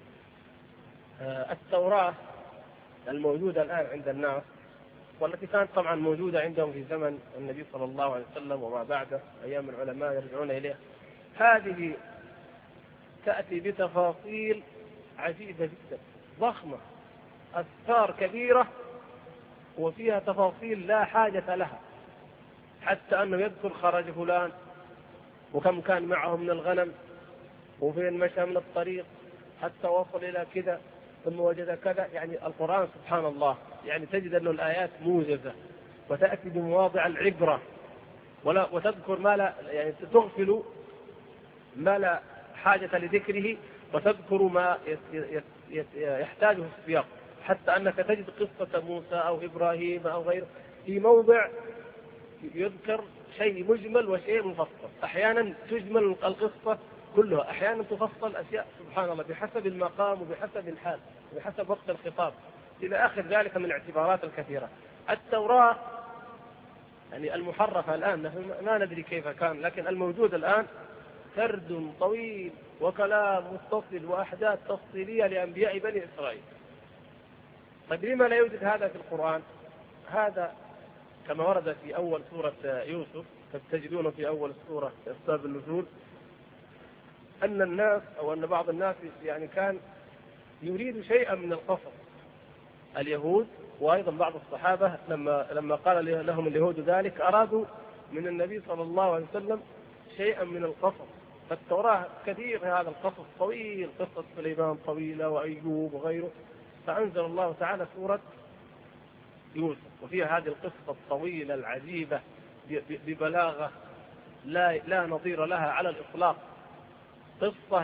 التوراة الموجودة الآن عند الناس والتي كانت طبعا موجودة عندهم في زمن النبي صلى الله عليه وسلم وما بعده أيام العلماء يرجعون إليه، هذه تأتي بتفاصيل عجيبة جدا ضخمة، أسفار كبيرة وفيها تفاصيل لا حاجة لها، حتى أنه يذكر خرج فلان وكم كان معه من الغنم وفين مشى من الطريق حتى وصل إلى كذا ثم وجد كذا. يعني القرآن سبحان الله يعني تجد أنه الآيات موجزة وتأتي بمواضع العبرة وتذكر ما لا يعني تغفل ما لا حاجة لذكره وتذكر ما يحتاجه السياق، حتى أنك تجد قصة موسى أو إبراهيم أو غيره في موضع يذكر شيء مجمل وشيء مفصل، أحيانا تجمل القصة كلها، أحيانا تفصل أشياء سبحان الله بحسب المقام وبحسب الحال وبحسب وقت الخطاب إلى آخر ذلك من الاعتبارات الكثيرة. التوراة يعني المحرفة الآن ما ندري كيف كان، لكن الموجود الآن سرد طويل وكلام متصل وأحداث تفصيلية لأنبياء بني إسرائيل. طيب لما لا يوجد هذا في القرآن؟ هذا كما ورد في أول سورة يوسف، تجدون في أول السورة أسباب النزول، أن الناس أو أن بعض الناس يعني كان يريد شيئا من القصص، اليهود وأيضا بعض الصحابة لما قال لهم اليهود ذلك أرادوا من النبي صلى الله عليه وسلم شيئا من القصص. فالتوراة كثير هذا القصص طويل، قصة سليمان طويلة وأيوب وغيره، فأنزل الله تعالى سورة يوسف وفيها هذه القصة الطويلة العجيبة ببلاغة لا نظير لها على الإطلاق، قصة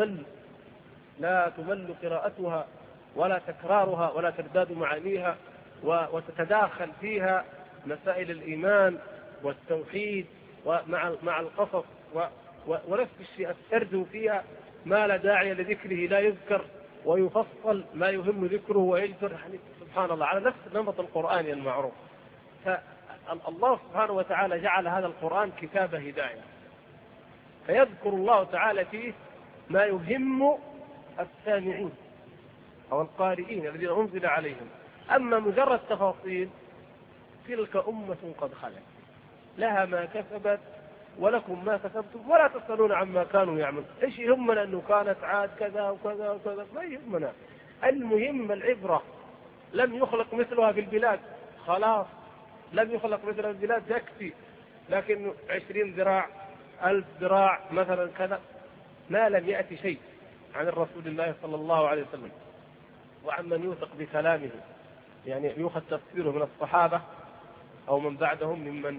لا تمل قراءتها ولا تكرارها ولا ترداد معانيها، وتتداخل فيها مسائل الإيمان والتوحيد مع القصص، ونفس الشيء السرد فيها ما لا داعي لذكره لا يذكر ويفصل ما يهم ذكره ويجبر، يعني سبحان الله على نفس النمط القرآني المعروف. فالله سبحانه وتعالى جعل هذا القرآن كتاب هداية، فيذكر الله تعالى فيه ما يهم السامعين أو القارئين الذين أنزل عليهم. أما مجرد تفاصيل تلك أمة قد خلت لها ما كسبت ولكم ما كسبتم ولا تسألون عما كانوا يعملون. إيش يهمنا أنه كانت عاد كذا وكذا وكذا؟ ما يهمنا، المهم العبرة. لم يخلق مثلها في البلاد، خلاص لم يخلق مثلها في البلاد يكفي، لكن 20 ذراع 1000 ذراع مثلا كذا، ما لم يأتي شيء عن الرسول الله صلى الله عليه وسلم وعن من يوثق بكلامه، يعني يؤخذ تفسيره من الصحابة أو من بعدهم ممن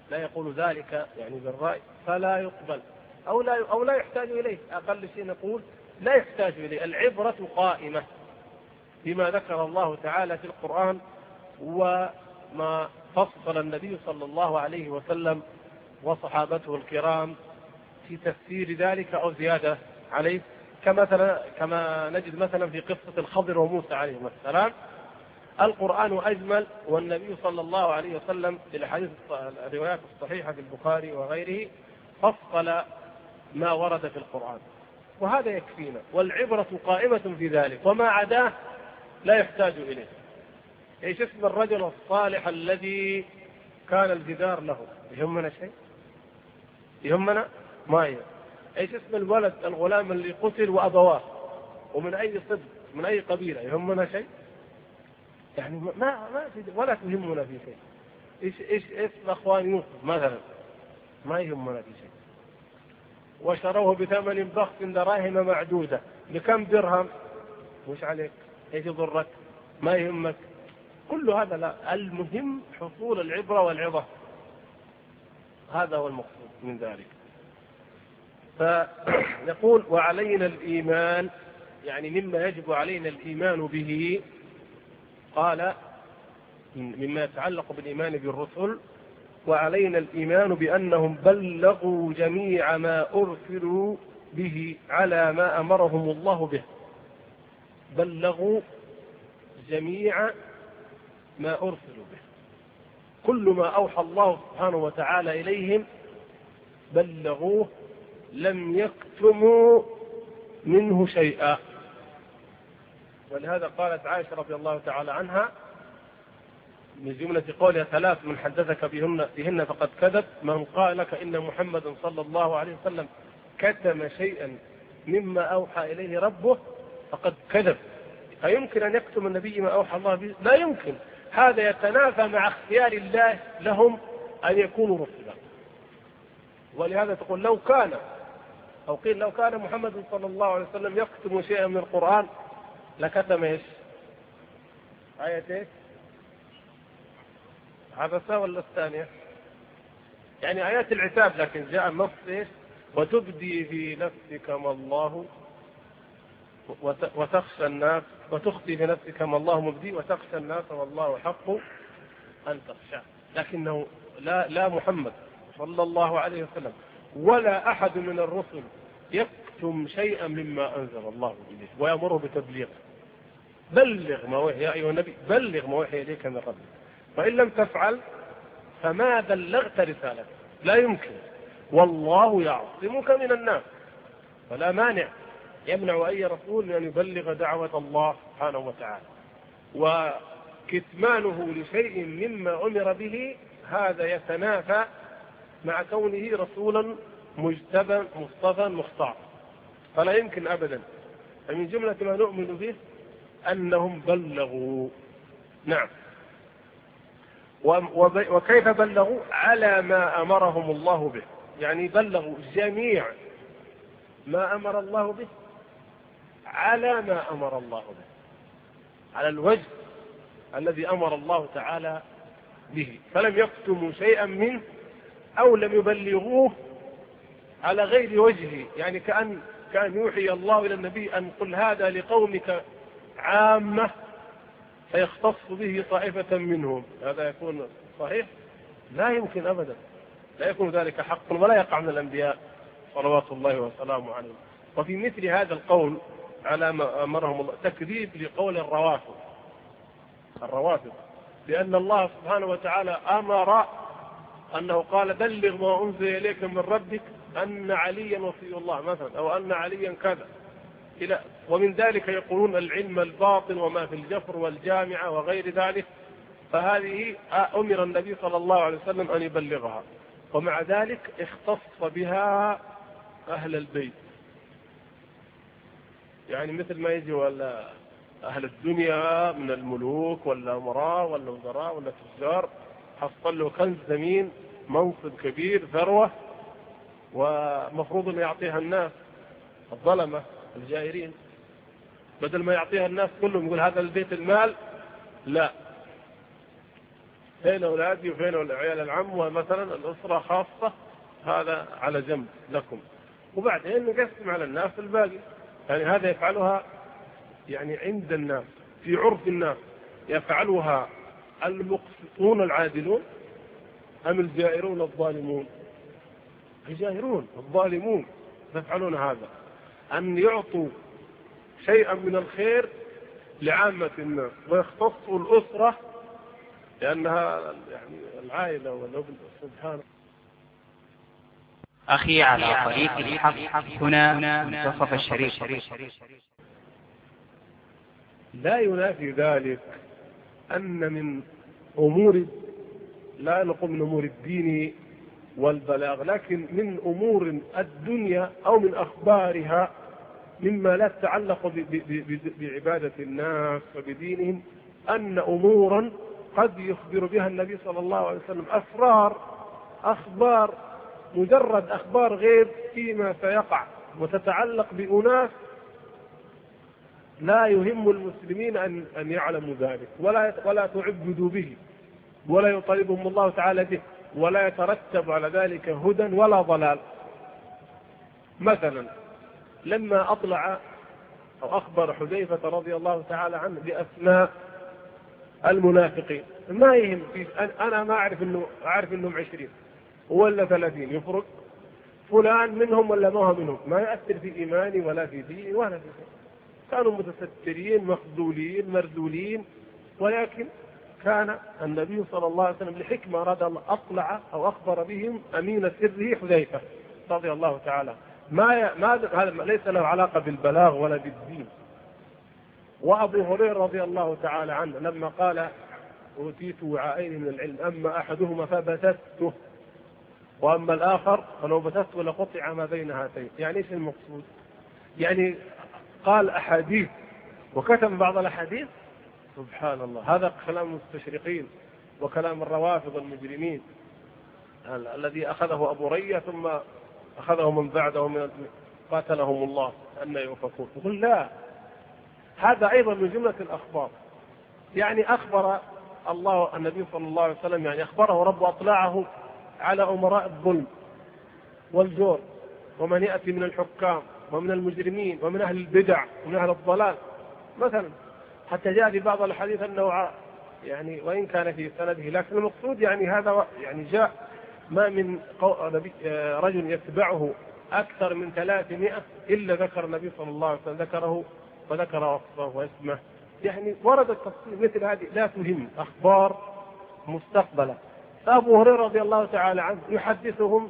لا يقول ذلك يعني بالرأي فلا يقبل أو لا يحتاج إليه. أقل شيء نقول لا يحتاج إليه. العبرة قائمة بما ذكر الله تعالى في القرآن وما فصل النبي صلى الله عليه وسلم وصحابته الكرام في تفسير ذلك أو زيادة عليه، كما نجد مثلا في قصة الخضر وموسى عليهما السلام. القرآن أجمل، والنبي صلى الله عليه وسلم في الروايات الصحيحة في البخاري وغيره فصل ما ورد في القرآن، وهذا يكفينا. والعبرة قائمة في ذلك، وما عداه لا يحتاج إليه. ايش اسم الرجل الصالح الذي كان الجدار له؟ يهمنا شيء؟ يهمنا؟ ما يهم. ايش اسم الولد الغلام اللي قتل وأبواه ومن أي صدق من أي قبيلة؟ يهمنا شيء؟ يعني ما في ولا تهمنا في شيء. ايش اسم اخوان يوسف مثلا؟ ما يهمنا في شيء. وشروه بثمن بخس دراهم معدودة، بكم درهم؟ مش عليك، ايش يضرك؟ ما يهمك. كل هذا لا، المهم حصول العبرة والعظة، هذا هو المقصود من ذلك. فيقول وعلينا الإيمان، يعني مما يجب علينا الإيمان به، قال مما يتعلق بالإيمان بالرسل: وعلينا الإيمان بأنهم بلغوا جميع ما أرسلوا به على ما أمرهم الله به. بلغوا جميع ما أرسلوا به، كل ما أوحى الله سبحانه وتعالى إليهم بلغوه، لم يكتموا منه شيئا. ولهذا قالت عائشة رضي الله تعالى عنها من جملة قولها: 3 من حدثك بهن فقد كذب، من قال لك إن محمد صلى الله عليه وسلم كتم شيئا مما أوحى إليه ربه فقد كذب. أيمكن أن يكتم النبي ما أوحى الله به؟ لا يمكن. هذا يتنافى مع اختيار الله لهم أن يكونوا رسلا. ولهذا تقول لو كان، أو قيل لو كان محمد صلى الله عليه وسلم يكتم شيئا من القرآن لكتم ايش؟ آية ايش؟ عبسة ولا الثانية؟ يعني آيات العتاب، لكن جاء النص ايش؟ وتبدي في نفسك ما الله وتخشى الناس، وتخفي في نفسك ما الله مبدي وتخشى الناس والله حق أن تخشى. لكنه لا محمد صلى الله عليه وسلم ولا أحد من الرسل يكتم شيئا مما أنزل الله إليه ويأمره بتبليغه. بلغ ما وحي، يا أيها النبي بلغ ما وحي إليك من ربك، فإن لم تفعل فما بلغت رسالته. لا يمكن. والله يعصمك من الناس، فلا مانع يمنع أي رسول من أن يبلغ دعوة الله سبحانه وتعالى. وكتمانه لشيء مما أمر به هذا يتنافى مع كونه رسولا مجتبى مصطفى مختار، فلا يمكن أبدا. فمن جملة ما نؤمن به أنهم بلغوا. نعم. وكيف بلغوا؟ على ما أمرهم الله به، يعني بلغوا جميع ما أمر الله به على ما أمر الله به، على الوجه الذي أمر الله تعالى به، فلم يكتموا شيئا منه أو لم يبلغوه على غير وجهه. يعني كأن يوحي الله إلى النبي أن قل هذا لقومك عامة فيختص به طائفة منهم، هذا يكون صحيح؟ لا يمكن أبدا، لا يكون ذلك حقا ولا يقع من الأنبياء صلوات الله وسلامه عليهم. وفي مثل هذا القول على ما أمرهم الله تكذيب لقول الروافض، لأن الله سبحانه وتعالى أمر أنه قال بلغ ما أنزل إليك من ربك أن عليا وصي الله مثلا، أو أن عليا كذا إلى. ومن ذلك يقولون العلم الباطن وما في الجفر والجامعة وغير ذلك، فهذه أمر النبي صلى الله عليه وسلم أن يبلغها، ومع ذلك اختص بها أهل البيت. يعني مثل ما يجي ولا أهل الدنيا من الملوك ولا أمراء ولا وزراء ولا تجار، حصل له كنز ثمين، منصب كبير، ثروة، ومفروض أن يعطيها الناس الظلمة الجائرين، بدل ما يعطيها الناس كلهم يقول هذا البيت المال، لا، فين أولادي وفين عيال العم، ومثلا الأسرة خاصة هذا على جنب لكم، وبعدين نقسم على الناس الباقي. يعني هذا يفعلها يعني عند الناس في عرف الناس، يفعلها المقسطون العادلون أم الجائرون الظالمون؟ الجائرون الظالمون يفعلون هذا، أن يعطوا شيئا من الخير لعامة الناس ويختصوا الأسرة لأنها يعني العائلة والابن. سبحان أخي على طريق الحق هنا منتصف الشريف. لا ينافي ذلك أن من أمور، لا نقول من أمور الدين والبلاغ، لكن من أمور الدنيا أو من أخبارها مما لا تتعلق بعبادة الناس وبدينهم، أن أمورا قد يخبر بها النبي صلى الله عليه وسلم أخبار مجرد أخبار غيب فيما سيقع، وتتعلق بأناس لا يهم المسلمين أن يعلموا ذلك ولا تعبدوا به ولا يطالبهم الله تعالى به ولا يترتب على ذلك هدى ولا ضلال. مثلا لما أطلع أو أخبر حذيفة رضي الله تعالى عنه بأسماء المنافقين، ما يهم أنا ما أعرف إنهم 20 ولا 30، يفرق فلان منهم ولا ما هو منهم، ما يؤثر في إيماني ولا في ديني ولا في شيء. كانوا متسترين مخذولين مرذولين، ولكن كان النبي صلى الله عليه وسلم لحكمة أراد الله أطلع أو أخبر بهم أمين سره حذيفة رضي الله تعالى. هذا ليس له علاقة بالبلاغ ولا بالدين. وأبو هريرة رضي الله تعالى عنه لما قال أوتيت وعاءين من العلم، أما أحدهما فبثثته وأما الآخر فلو بثثته لقطع ما بين هاتين. يعني إيش المقصود؟ يعني قال أحاديث وكتم بعض الأحاديث. سبحان الله، هذا كلام المستشرقين وكلام الروافض المجرمين الذي أخذه أبو رية ثم أخذه من بعده من قاتلهم الله أن يوفقون. يقول لا، هذا أيضا من جملة الأخبار. يعني أخبر الله النبي صلى الله عليه وسلم، يعني أخبره رب أطلعه على أمراء الظلم والجور ومن يأتي من الحكام ومن المجرمين ومن أهل البدع ومن أهل الضلال مثلا. حتى جاء في بعض الحديث أنه يعني وإن كان في سنده، لكن المقصود يعني هذا يعني جاء ما من رجل يتبعه أكثر من 300 إلا ذكر النبي صلى الله عليه وسلم ذكره وذكر وصفه واسمه. يعني ورد التفصيل مثل هذه لا تهم، أخبار مستقبلة. فأبو هريرة رضي الله تعالى عنه يحدثهم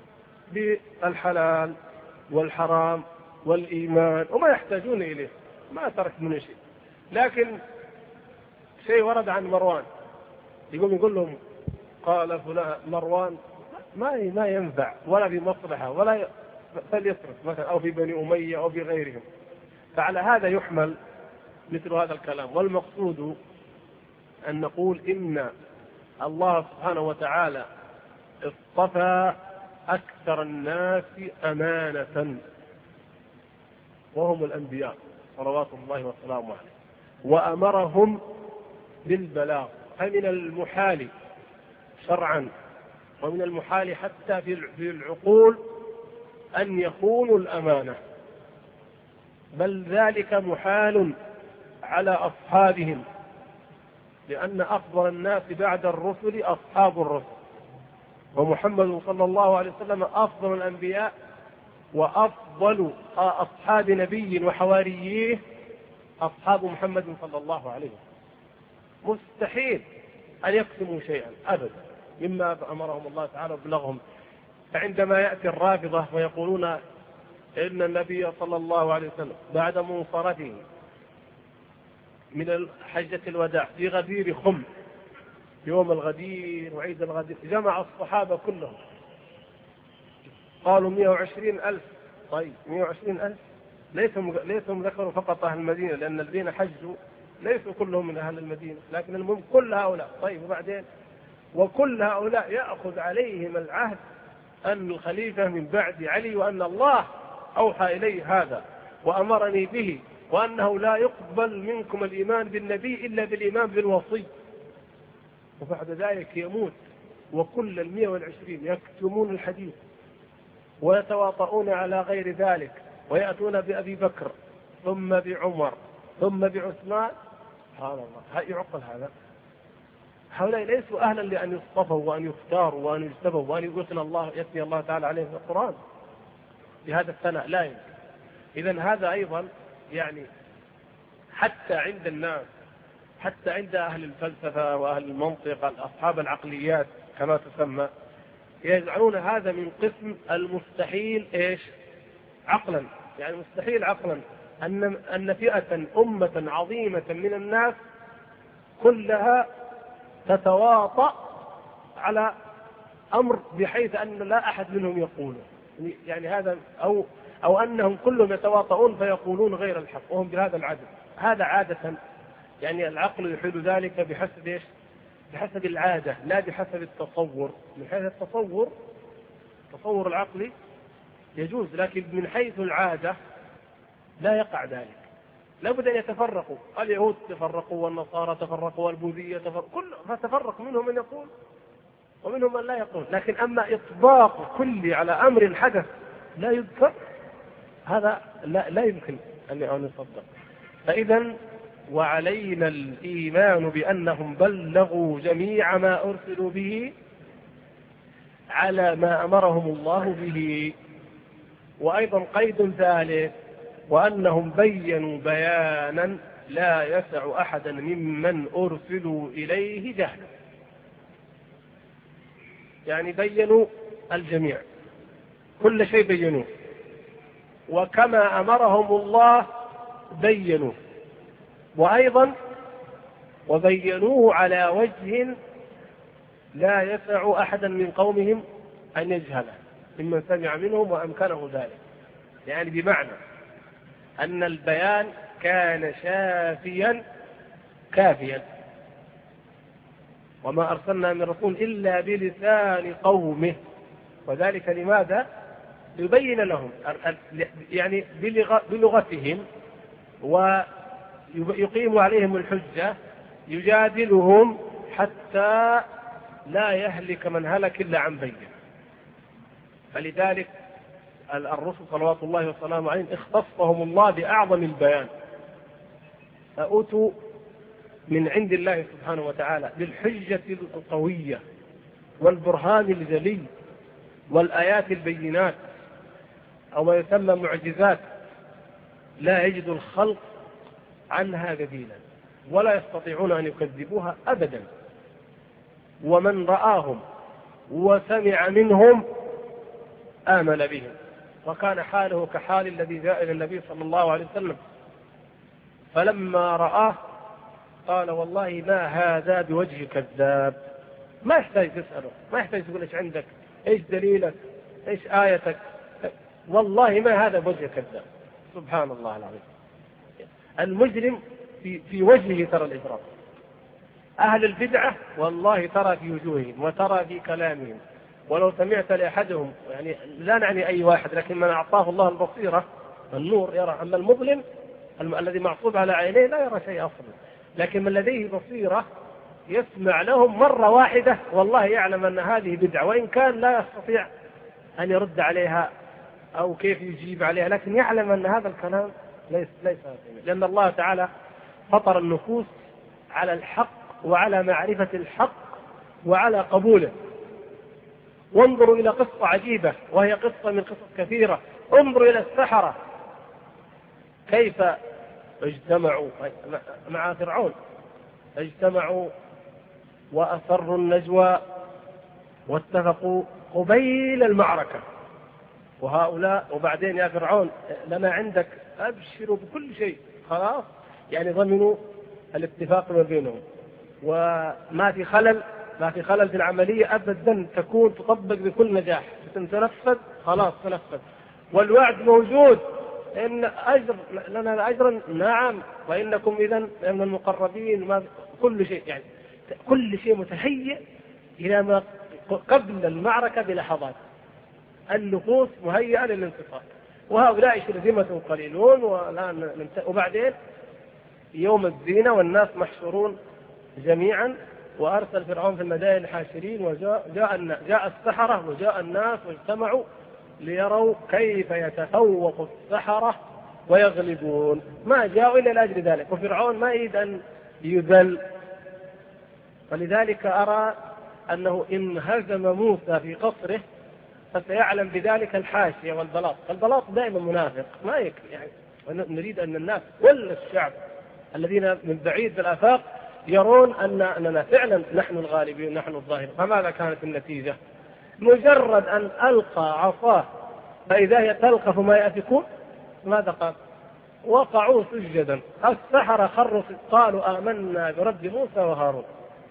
بالحلال والحرام والإيمان وما يحتاجون إليه، ما ترك منه شيء. لكن شيء ورد عن مروان يقول لهم قال فلان مروان ما ينفع ولا في مصلحة ولا فليصرف مثلا، أو في بني أمية أو في غيرهم. فعلى هذا يحمل مثل هذا الكلام. والمقصود أن نقول إن الله سبحانه وتعالى اصطفى أكثر الناس أمانة وهم الأنبياء صلوات الله وسلامه عليه، وأمرهم بالبلاغ. فمن المحال شرعا ومن المحال حتى في العقول أن يخونوا الأمانة، بل ذلك محال على أصحابهم، لأن أفضل الناس بعد الرسل أصحاب الرسل، ومحمد صلى الله عليه وسلم أفضل الأنبياء وأفضل أصحاب نبي وحواريه أصحاب محمد صلى الله عليه وسلم. مستحيل أن يقسموا شيئا أبدا مما أمرهم الله تعالى وبلغهم. فعندما يأتي الرافضة ويقولون إن النبي صلى الله عليه وسلم بعد منصرته من حجة الوداع في غدير خم يوم الغدير وعيد الغدير جمع الصحابة كلهم، قالوا 120,000. طيب 120,000 ليسهم ذكروا فقط أهل المدينة، لأن الذين حجوا ليسوا كلهم من أهل المدينة، لكن المهم كل هؤلاء. طيب وبعدين وكل هؤلاء يأخذ عليهم العهد أن الخليفة من بعد علي، وأن الله أوحى إلي هذا وأمرني به، وأنه لا يقبل منكم الإيمان بالنبي إلا بالإيمان بالوصي. وبعد ذلك يموت وكل 120 يكتمون الحديث ويتواطؤون على غير ذلك ويأتون بأبي بكر ثم بعمر ثم بعثمان، سبحان الله، يعقل هذا؟ هؤلاء ليسوا أهلا لأن يصطفوا وأن يختاروا وأن يجتبوا وأن يثني الله تعالى عليهم في القرآن بهذا الثناء، لا يمكن. إذن هذا أيضا يعني حتى عند الناس، حتى عند أهل الفلسفة وأهل المنطق أصحاب العقليات كما تسمى، يجعلون هذا من قسم المستحيل إيش؟ عقلا، يعني مستحيل عقلا أن فئة أمة عظيمة من الناس كلها تتواطأ على أمر بحيث أن لا أحد منهم يقوله، يعني هذا أو أنهم كلهم يتواطؤون فيقولون غير الحق وهم بهذا العدد. هذا عادة يعني العقل يحيل ذلك بحسب إيش؟ بحسب العادة لا بحسب التصور. من حيث التصور العقلي يجوز، لكن من حيث العادة لا يقع ذلك. لابد أن يتفرقوا، اليهود تفرقوا والنصارى تفرقوا والبوذية تفرقوا، فتفرق منهم من يقول ومنهم من لا يقول. لكن أما إطباق كلي على أمر حدث لا يذكر، هذا لا يمكن أن يصدق. فإذا وعلينا الإيمان بأنهم بلغوا جميع ما أرسلوا به على ما أمرهم الله به. وأيضا قيد ثالث، وأنهم بينوا بيانا لا يسع أحدا ممن أرسلوا إليه جهلا، يعني بينوا الجميع، كل شيء بينوه، وكما أمرهم الله بينوه، وأيضا وبينوه على وجه لا يسع أحدا من قومهم أن يجهله ممن سمع منهم وأمكنه ذلك. يعني بمعنى أن البيان كان شافيا كافيا، وما أرسلنا من رسول إلا بلسان قومه، وذلك لماذا؟ يبين لهم يعني بلغتهم ويقيم عليهم الحجة، يجادلهم حتى لا يهلك من هلك إلا عن بينه. فلذلك الرسل صلوات الله وسلامه عليهم اختصهم الله بأعظم البيان، فأتوا من عند الله سبحانه وتعالى بالحجة القوية والبرهان الجلي والآيات البينات، أو ما يسمى معجزات لا يجد الخلق عنها بديلا ولا يستطيعون أن يكذبوها أبدا. ومن رآهم وسمع منهم آمن بهم، وكان حاله كحال الذي جاء إلى النبي صلى الله عليه وسلم فلما رآه قال والله ما هذا بوجه كذاب. ما يحتاج تسأله، ما يحتاج تقول إيش عندك، إيش دليلك، إيش آيتك، والله ما هذا بوجه كذاب. سبحان الله العظيم. المجرم في وجهه ترى الإجرام، أهل البدعة والله ترى في وجوههم وترى في كلامهم. ولو سمعت لأحدهم، يعني لا نعني أي واحد، لكن من أعطاه الله البصيرة النور يرى. أما المظلم الذي معصوب على عينيه لا يرى شيء أصلا، لكن من لديه بصيرة يسمع لهم مرة واحدة والله يعلم أن هذه بدعة، وإن كان لا يستطيع أن يرد عليها أو كيف يجيب عليها، لكن يعلم أن هذا الكلام ليس لأن الله تعالى فطر النفوس على الحق وعلى معرفة الحق وعلى قبوله. وانظروا إلى قصة عجيبة وهي قصة من قصص كثيرة. انظروا إلى السحرة كيف اجتمعوا مع فرعون، اجتمعوا وأسروا النجوى واتفقوا قبيل المعركة، وهؤلاء وبعدين يا فرعون لنا عندك أبشروا بكل شيء، خلاص يعني ضمنوا الاتفاق ما بينهم، وما في خلل في العملية أبدا، تكون تطبق بكل نجاح، تنفذ خلاص تنفذ، والوعد موجود إن أجر لنا أجرا، نعم، وإنكم إذن من المقربين، كل شيء يعني كل شيء متهيئ إلى ما قبل المعركة بلحظات، النفوس مهيئة للانتصار. وهؤلاء شرذمة قليلون، وبعدين يوم الزينة والناس محشورون جميعا وأرسل فرعون في المدائن حاشرين، وجاء السحرة وجاء الناس واجتمعوا ليروا كيف يتفوق السحرة ويغلبون. ما جاءوا إلا لأجل ذلك، وفرعون ما يريد أن يذل. ولذلك أرى أنه إن هزم موسى في قصره فسيعلم بذلك الحاشية والبلاط. البلاط دائما منافق ما يكفي، يعني نريد أن الناس كل الشعب الذين من بعيد في الآفاق يرون أننا فعلا نحن الغالبين نحن الظاهرين. فماذا كانت النتيجة؟ مجرد أن ألقى عصاه فإذا هي تلقف ما يأفكون، ماذا قال؟ وقعوا سجدا. السحرة خروا قالوا آمنا برب موسى وهارون.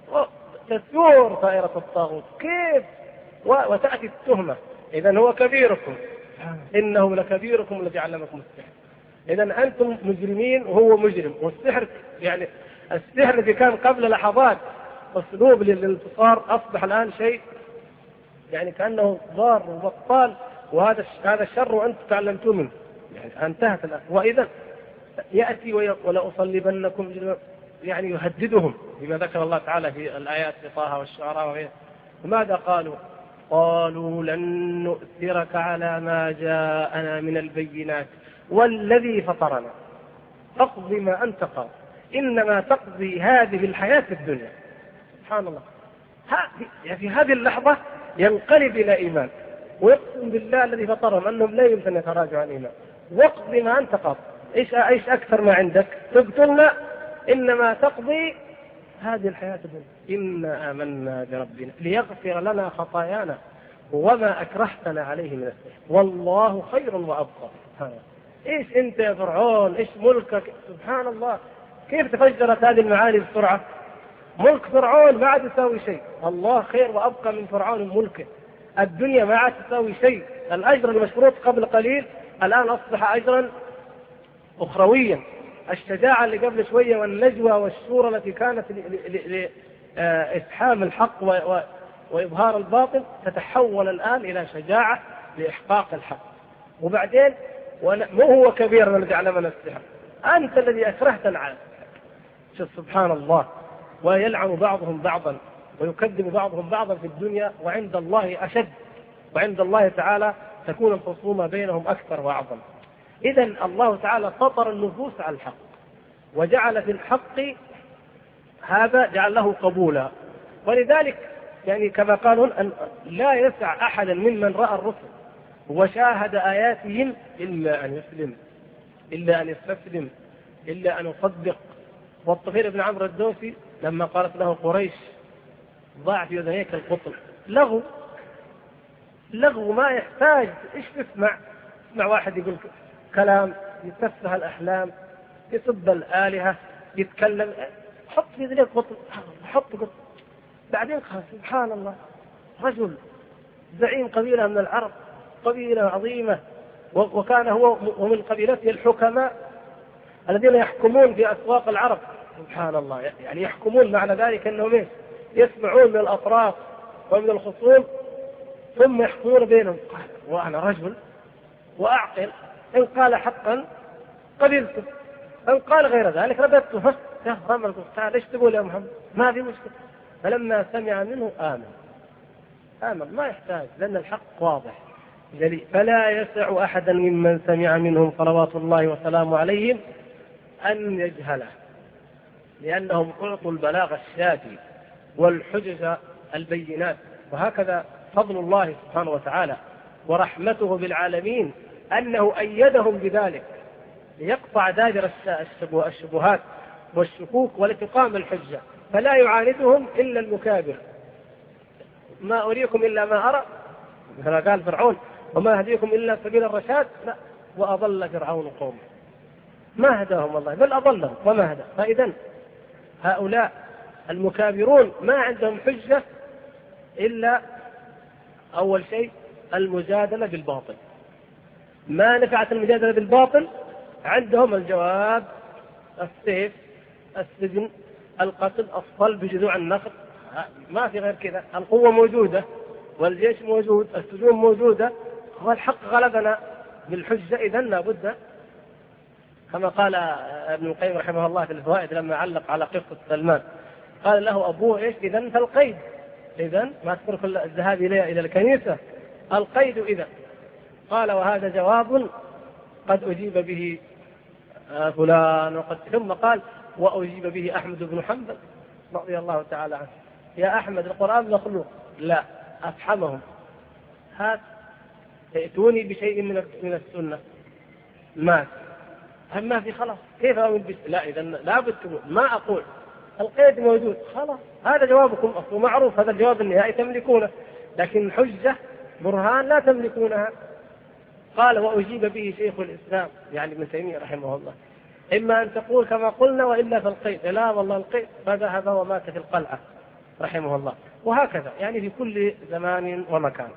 تثور طائرة الطاغوت كيف؟ وتأتي التهمة إذن هو كبيركم، إنه لكبيركم الذي علمكم السحر. إذن أنتم مجرمين وهو مجرم. والسحر يعني السحر الذي كان قبل لحظات أسلوب للانتصار أصبح الآن شيء يعني كأنه ضار وبطال، وهذا الشر وأنتم تعلمتم منه، يعني انتهت الآن. وإذا يأتي ولأصلبنكم يعني يهددهم بما ذكر الله تعالى في الآيات في طه والشعراء وغيره. وماذا قالوا؟ قالوا لن نؤثرك على ما جاءنا من البينات والذي فطرنا فاقض ما أنت قاض إنما تقضي هذه الحياة الدنيا. سبحان الله، يعني في هذه اللحظة ينقلب إلى إيمان ويقسم بالله الذي فطرهم أنهم لا يمكن يتراجعوا عن إيمان. واقض ما أنت قاض، إيش أكثر ما عندك تقتلنا؟ إنما تقضي هذه الحياة الدنيا إنا آمنا بربنا ليغفر لنا خطايانا وما أكرهتنا عليه من السحر والله خير وأبقى. إيش أنت يا فرعون؟ إيش ملكك؟ سبحان الله، كيف تفجرت هذه المعاني بسرعة؟ ملك فرعون ما عاد يساوي شيء، الله خير وأبقى من فرعون ملكه. الدنيا ما عاد تساوي شيء، الأجر المشروط قبل قليل الآن أصبح أجرا أخرويا. الشجاعة اللي قبل شوية والنجوى والشورى التي كانت لإسحام الحق وإظهار الباطل تتحول الآن إلى شجاعة لإحقاق الحق. وبعدين مو هو كبير الذي علمنا السحر، أنت الذي أكرهتنا على السحر. شوف سبحان الله، ويلعن بعضهم بعضا ويكذب بعضهم بعضا في الدنيا وعند الله أشد، وعند الله تعالى تكون الخصومة بينهم أكثر وأعظم. إذن الله تعالى فطر النفوس على الحق وجعل في الحق هذا جعل له قبولا. ولذلك يعني كما قالوا أن لا يسع أحدا ممن رأى الرسل وشاهد آياتهم إلا أن يسلم، إلا أن يستسلم، إلا أن يصدق. والطفيل بن عمرو الدوسي لما قالت له قريش ضاع في أذنيك القطن، لغو ما يحتاج إيش تسمع واحد يقول كلام يتفه الأحلام يسب الآلهة يتكلم، حط في ذلك قطن، حط قطن. بعدين قال سبحان الله، رجل زعيم قبيلة من العرب، قبيلة عظيمة، وكان هو ومن قبيلته الحكماء الذين يحكمون في أسواق العرب. سبحان الله، يعني يحكمون معنى ذلك أنهم يسمعون من الأطراف ومن الخصوم ثم يحكمون بينهم. قال وأنا رجل وأعقل، إن قال حقا قبلته، إن قال غير ذلك رددته. رمى القرآن، ليش تقول يا محمد؟ ما في مشكلة. فلما سمع منه آمن، ما يحتاج لأن الحق واضح جلي. فلا يسع أحدا ممن سمع منهم صلوات الله وسلامه عليهم أن يجهله، لأنهم أعطوا البلاغ الشافي والحجج البينات. وهكذا فضل الله سبحانه وتعالى ورحمته بالعالمين أنه أيدهم بذلك ليقطع دابر الشبهات والشكوك ولتقام الحجة. فلا يعاندهم إلا المكابر. ما أريكم إلا ما أرى، مثل قال فرعون وما هديكم إلا سبيل الرشاد، لا، وأضل فرعون قومه، ما هداهم الله بل أضلهم وما هدى. فإذن هؤلاء المكابرون ما عندهم حجة إلا أول شيء المجادلة بالباطل. ما نفعت المجادلة بالباطل عندهم الجواب السيف، السجن، القتل، الصلب بجذوع النخل، ما في غير كذا. القوة موجودة والجيش موجود، السجون موجودة، والحق غلبنا بالحجة. إذن لابد كما قال ابن القيم رحمه الله في الفوائد لما علق على قصة سلمان، قال له أبوه إيش؟ إذن فالقيد، إذن ما تترك الذهاب إلى الكنيسة، القيد إذا. قال وهذا جواب قد أجيب به فلان ثم قال وأجيب به أحمد بن حنبل رضي الله تعالى عنه. يا أحمد القرآن مخلوق، لا أفحمهم، هات ائتوني بشيء من السنة، ما في خلاص كيف أؤمن لا إذا لا بد ما أقول القيد موجود خلاص، هذا جوابكم أصله معروف، هذا الجواب النهائي تملكونه، لكن حجة برهان لا تملكونها. قال وأجيب به شيخ الإسلام يعني ابن تيمية رحمه الله، إما أن تقول كما قلنا وإلا في القيد، لا والله القيد، فذهب ومات في القلعة رحمه الله. وهكذا يعني في كل زمان ومكان.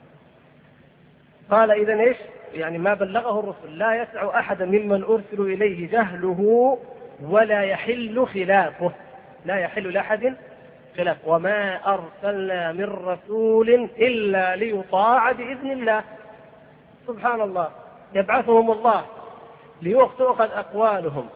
قال إذن إيش؟ يعني ما بلغه الرسل لا يسع أحدا ممن أرسلوا إليه جهله ولا يحل خلافه، لا يحل لأحد خلاف. وما أرسلنا من رسول إلا ليطاع بإذن الله. سبحان الله، يبعثهم الله ليؤخذ أقوالهم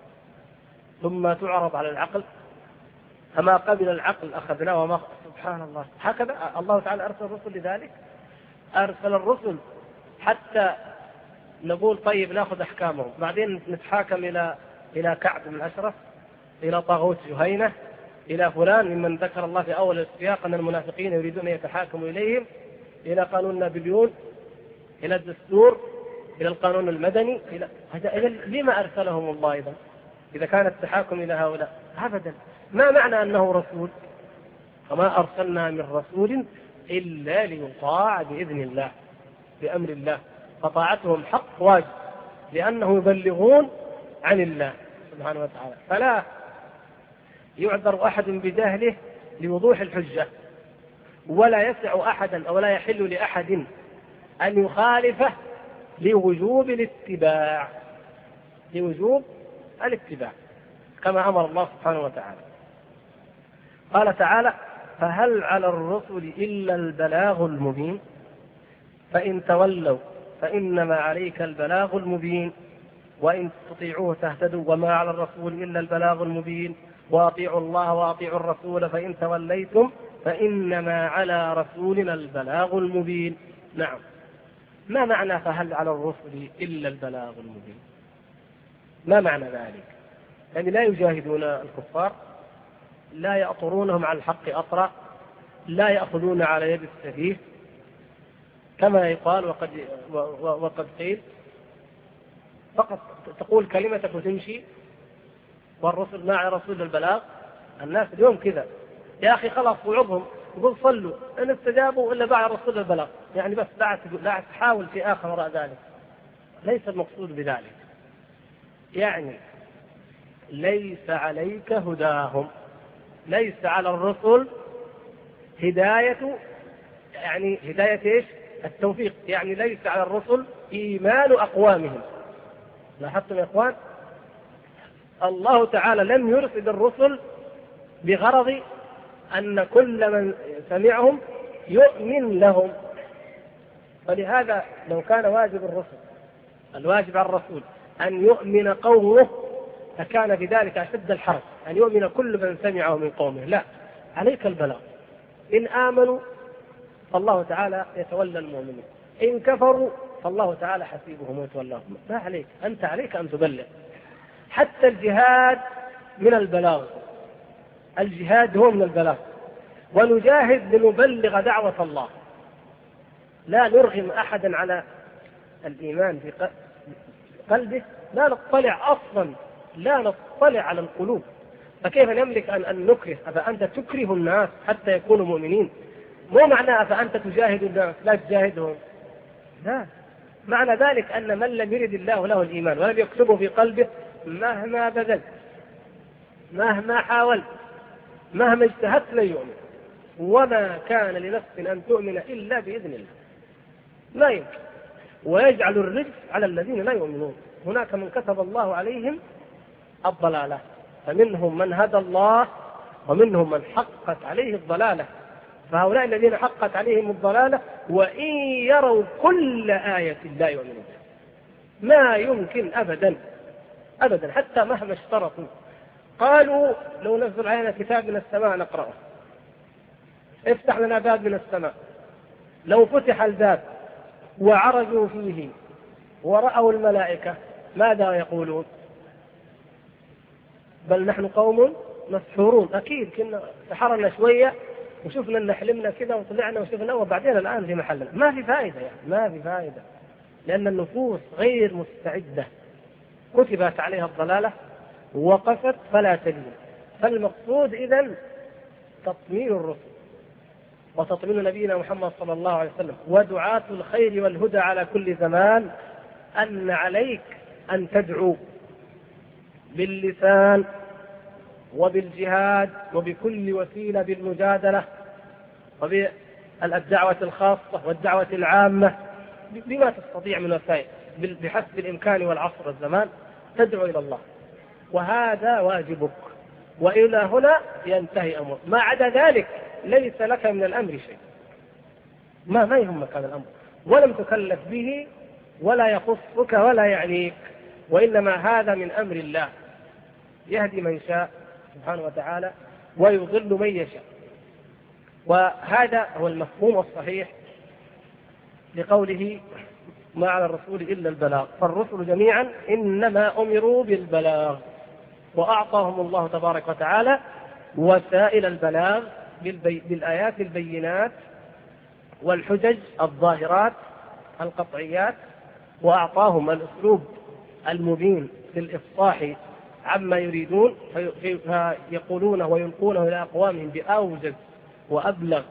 ثم تعرض على العقل، فما قبل العقل أخذناه وما. سبحان الله، هكذا الله تعالى أرسل الرسل لذلك. أرسل الرسل حتى نقول طيب نأخذ أحكامهم، بعدين نتحاكم إلى كعب بن الأشرف، إلى طاغوت جهينة، إلى فلان ممن ذكر الله في أول السياق أن المنافقين يريدون أن يتحاكموا إليهم، إلى قانون نابليون، إلى الدستور، إلى القانون المدني، إذا لما أرسلهم الله إذا كان التحاكم إلى هؤلاء؟ أبدا. ما معنى أنه رسول؟ وما أرسلنا من رسول إلا ليطاع بإذن الله، بأمر الله، فطاعتهم حق واجب لأنه يبلغون عن الله سبحانه وتعالى. فلا يعذر أحد بجهله لوضوح الحجة، ولا يسع أحدا أو لا يحل لأحد أن يخالفه لوجوب الاتباع، لوجوب الاتباع كما أمر الله سبحانه وتعالى. قال تعالى فهل على الرسل إلا البلاغ المبين فإن تولوا فإنما عليك البلاغ المبين وإن تطيعوه تهتدوا وما على الرسول إلا البلاغ المبين وأطيعوا الله وأطيعوا الرسول فإن توليتم فإنما على رسولنا البلاغ المبين. نعم، ما معنى فهل على الرسل إلا البلاغ المبين؟ ما معنى ذلك؟ يعني لا يجاهدون الكفار، لا يأطرونهم على الحق أطرا، لا يأخذون على يد السفيه كما يقال وقد قيل، فقط تقول كلمتك وتمشي والرسل مع رسول البلاغ. الناس اليوم كذا يا أخي خلاص وعظهم، يقول صلوا إن استجابوا إلا بعد رسول البلاغ، يعني بس لا تحاول في آخر وراء ذلك. ليس المقصود بذلك، يعني ليس عليك هداهم، ليس على الرسل هداية، يعني هداية إيش؟ التوفيق، يعني ليس على الرسل إيمان أقوامهم. لاحظتم يا إخوان؟ الله تعالى لم يرسل الرسل بغرض أن كل من سمعهم يؤمن لهم، فلهذا لو كان واجب الرسل، الواجب على الرسول أن يؤمن قومه فكان بذلك أشد الحرج، أن يؤمن كل من سمعه من قومه. لا، عليك البلاغ، إن آمنوا فالله تعالى يتولى المؤمنين، إن كفروا فالله تعالى حسيبهم ويتولاهم. ما عليك أنت، عليك أن تبلغ. حتى الجهاد من البلاغ، الجهاد هو من البلاغ، ونجاهد لنبلغ دعوة الله، لا نرغم أحدا على الإيمان في قلبه، لا نطلع أصلا، لا نطلع على القلوب، فكيف نملك أن نكره؟ أفأنت تكره الناس حتى يكونوا مؤمنين؟ مو معنى أفأنت تجاهد الناس لا تجاهدهم، لا، معنى ذلك أن من لم يرد الله له الإيمان ولم يكتبه في قلبه مهما بذلت، مهما حاولت، مهما اجتهدت لن يؤمن. وما كان لنفس أن تؤمن إلا بإذن الله، لا يمكن. ويجعل الرجس على الذين لا يؤمنون. هناك من كتب الله عليهم الضلالة، فمنهم من هدى الله ومنهم من حقت عليه الضلالة. فهؤلاء الذين حقت عليهم الضلالة وإن يروا كل آية لا يؤمنون بها، ما يمكن أبدا أبدا، حتى مهما اشترطوا. قالوا لو نزل علينا كتاب من السماء نقرأه، افتح لنا باب من السماء. لو فتح الباب وعرجوا فيه ورأوا الملائكة ماذا يقولون؟ بل نحن قوم مسحورون. أكيد كنا سحرنا شوية وشفنا أن حلمنا كذا وطلعنا وشفنا وبعدين الآن في محلنا. ما في فائدة يعني، ما في فائدة، لأن النفوس غير مستعدة، كتبت عليها الضلالة وقفت فلا تلين. فالمقصود إذن تطمين الرسل وتطمين نبينا محمد صلى الله عليه وسلم ودعاة الخير والهدى على كل زمان أن عليك أن تدعو باللسان وبالجهاد وبكل وسيلة، بالمجادلة وبالدعوة الخاصة والدعوة العامة، بما تستطيع من وسائل بحسب الإمكان والعصر والزمان تدعو إلى الله، وهذا واجبك. وإلى هنا ينتهي أمر، ما عدا ذلك ليس لك من الأمر شيء، ما يهمك هذا الأمر، ولم تكلف به ولا يخصك ولا يعنيك، وإنما هذا من أمر الله يهدي من شاء سبحانه وتعالى ويضل من يشاء. وهذا هو المفهوم الصحيح لقوله ما على الرسول إلا البلاغ. فالرسل جميعا إنما أمروا بالبلاغ، وأعطاهم الله تبارك وتعالى وسائل البلاغ بالآيات البينات والحجج الظاهرات القطعيات، وأعطاهم الأسلوب المبين في الإفصاح عما يريدون، فيقولونه ويلقونه إلى أقوامهم بأوجز وأبلغ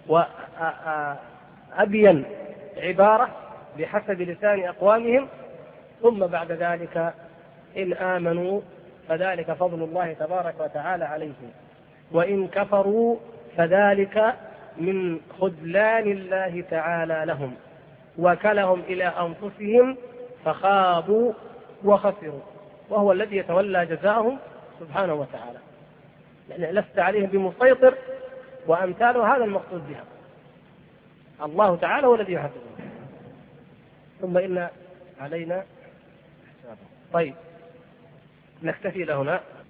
وأبين عبارة بحسب لسان أقوامهم. ثم بعد ذلك إن آمنوا فذلك فضل الله تبارك وتعالى عليهم، وإن كفروا فذلك من خذلان الله تعالى لهم، وكلهم إلى أنفسهم فخابوا وخسروا، وهو الذي يتولى جزاءهم سبحانه وتعالى، يعني لست عليهم بمسيطر وأمثاله، هذا المقصود بها. الله تعالى هو الذي يحاسبهم. ثم إن علينا. طيب نكتفي لهنا.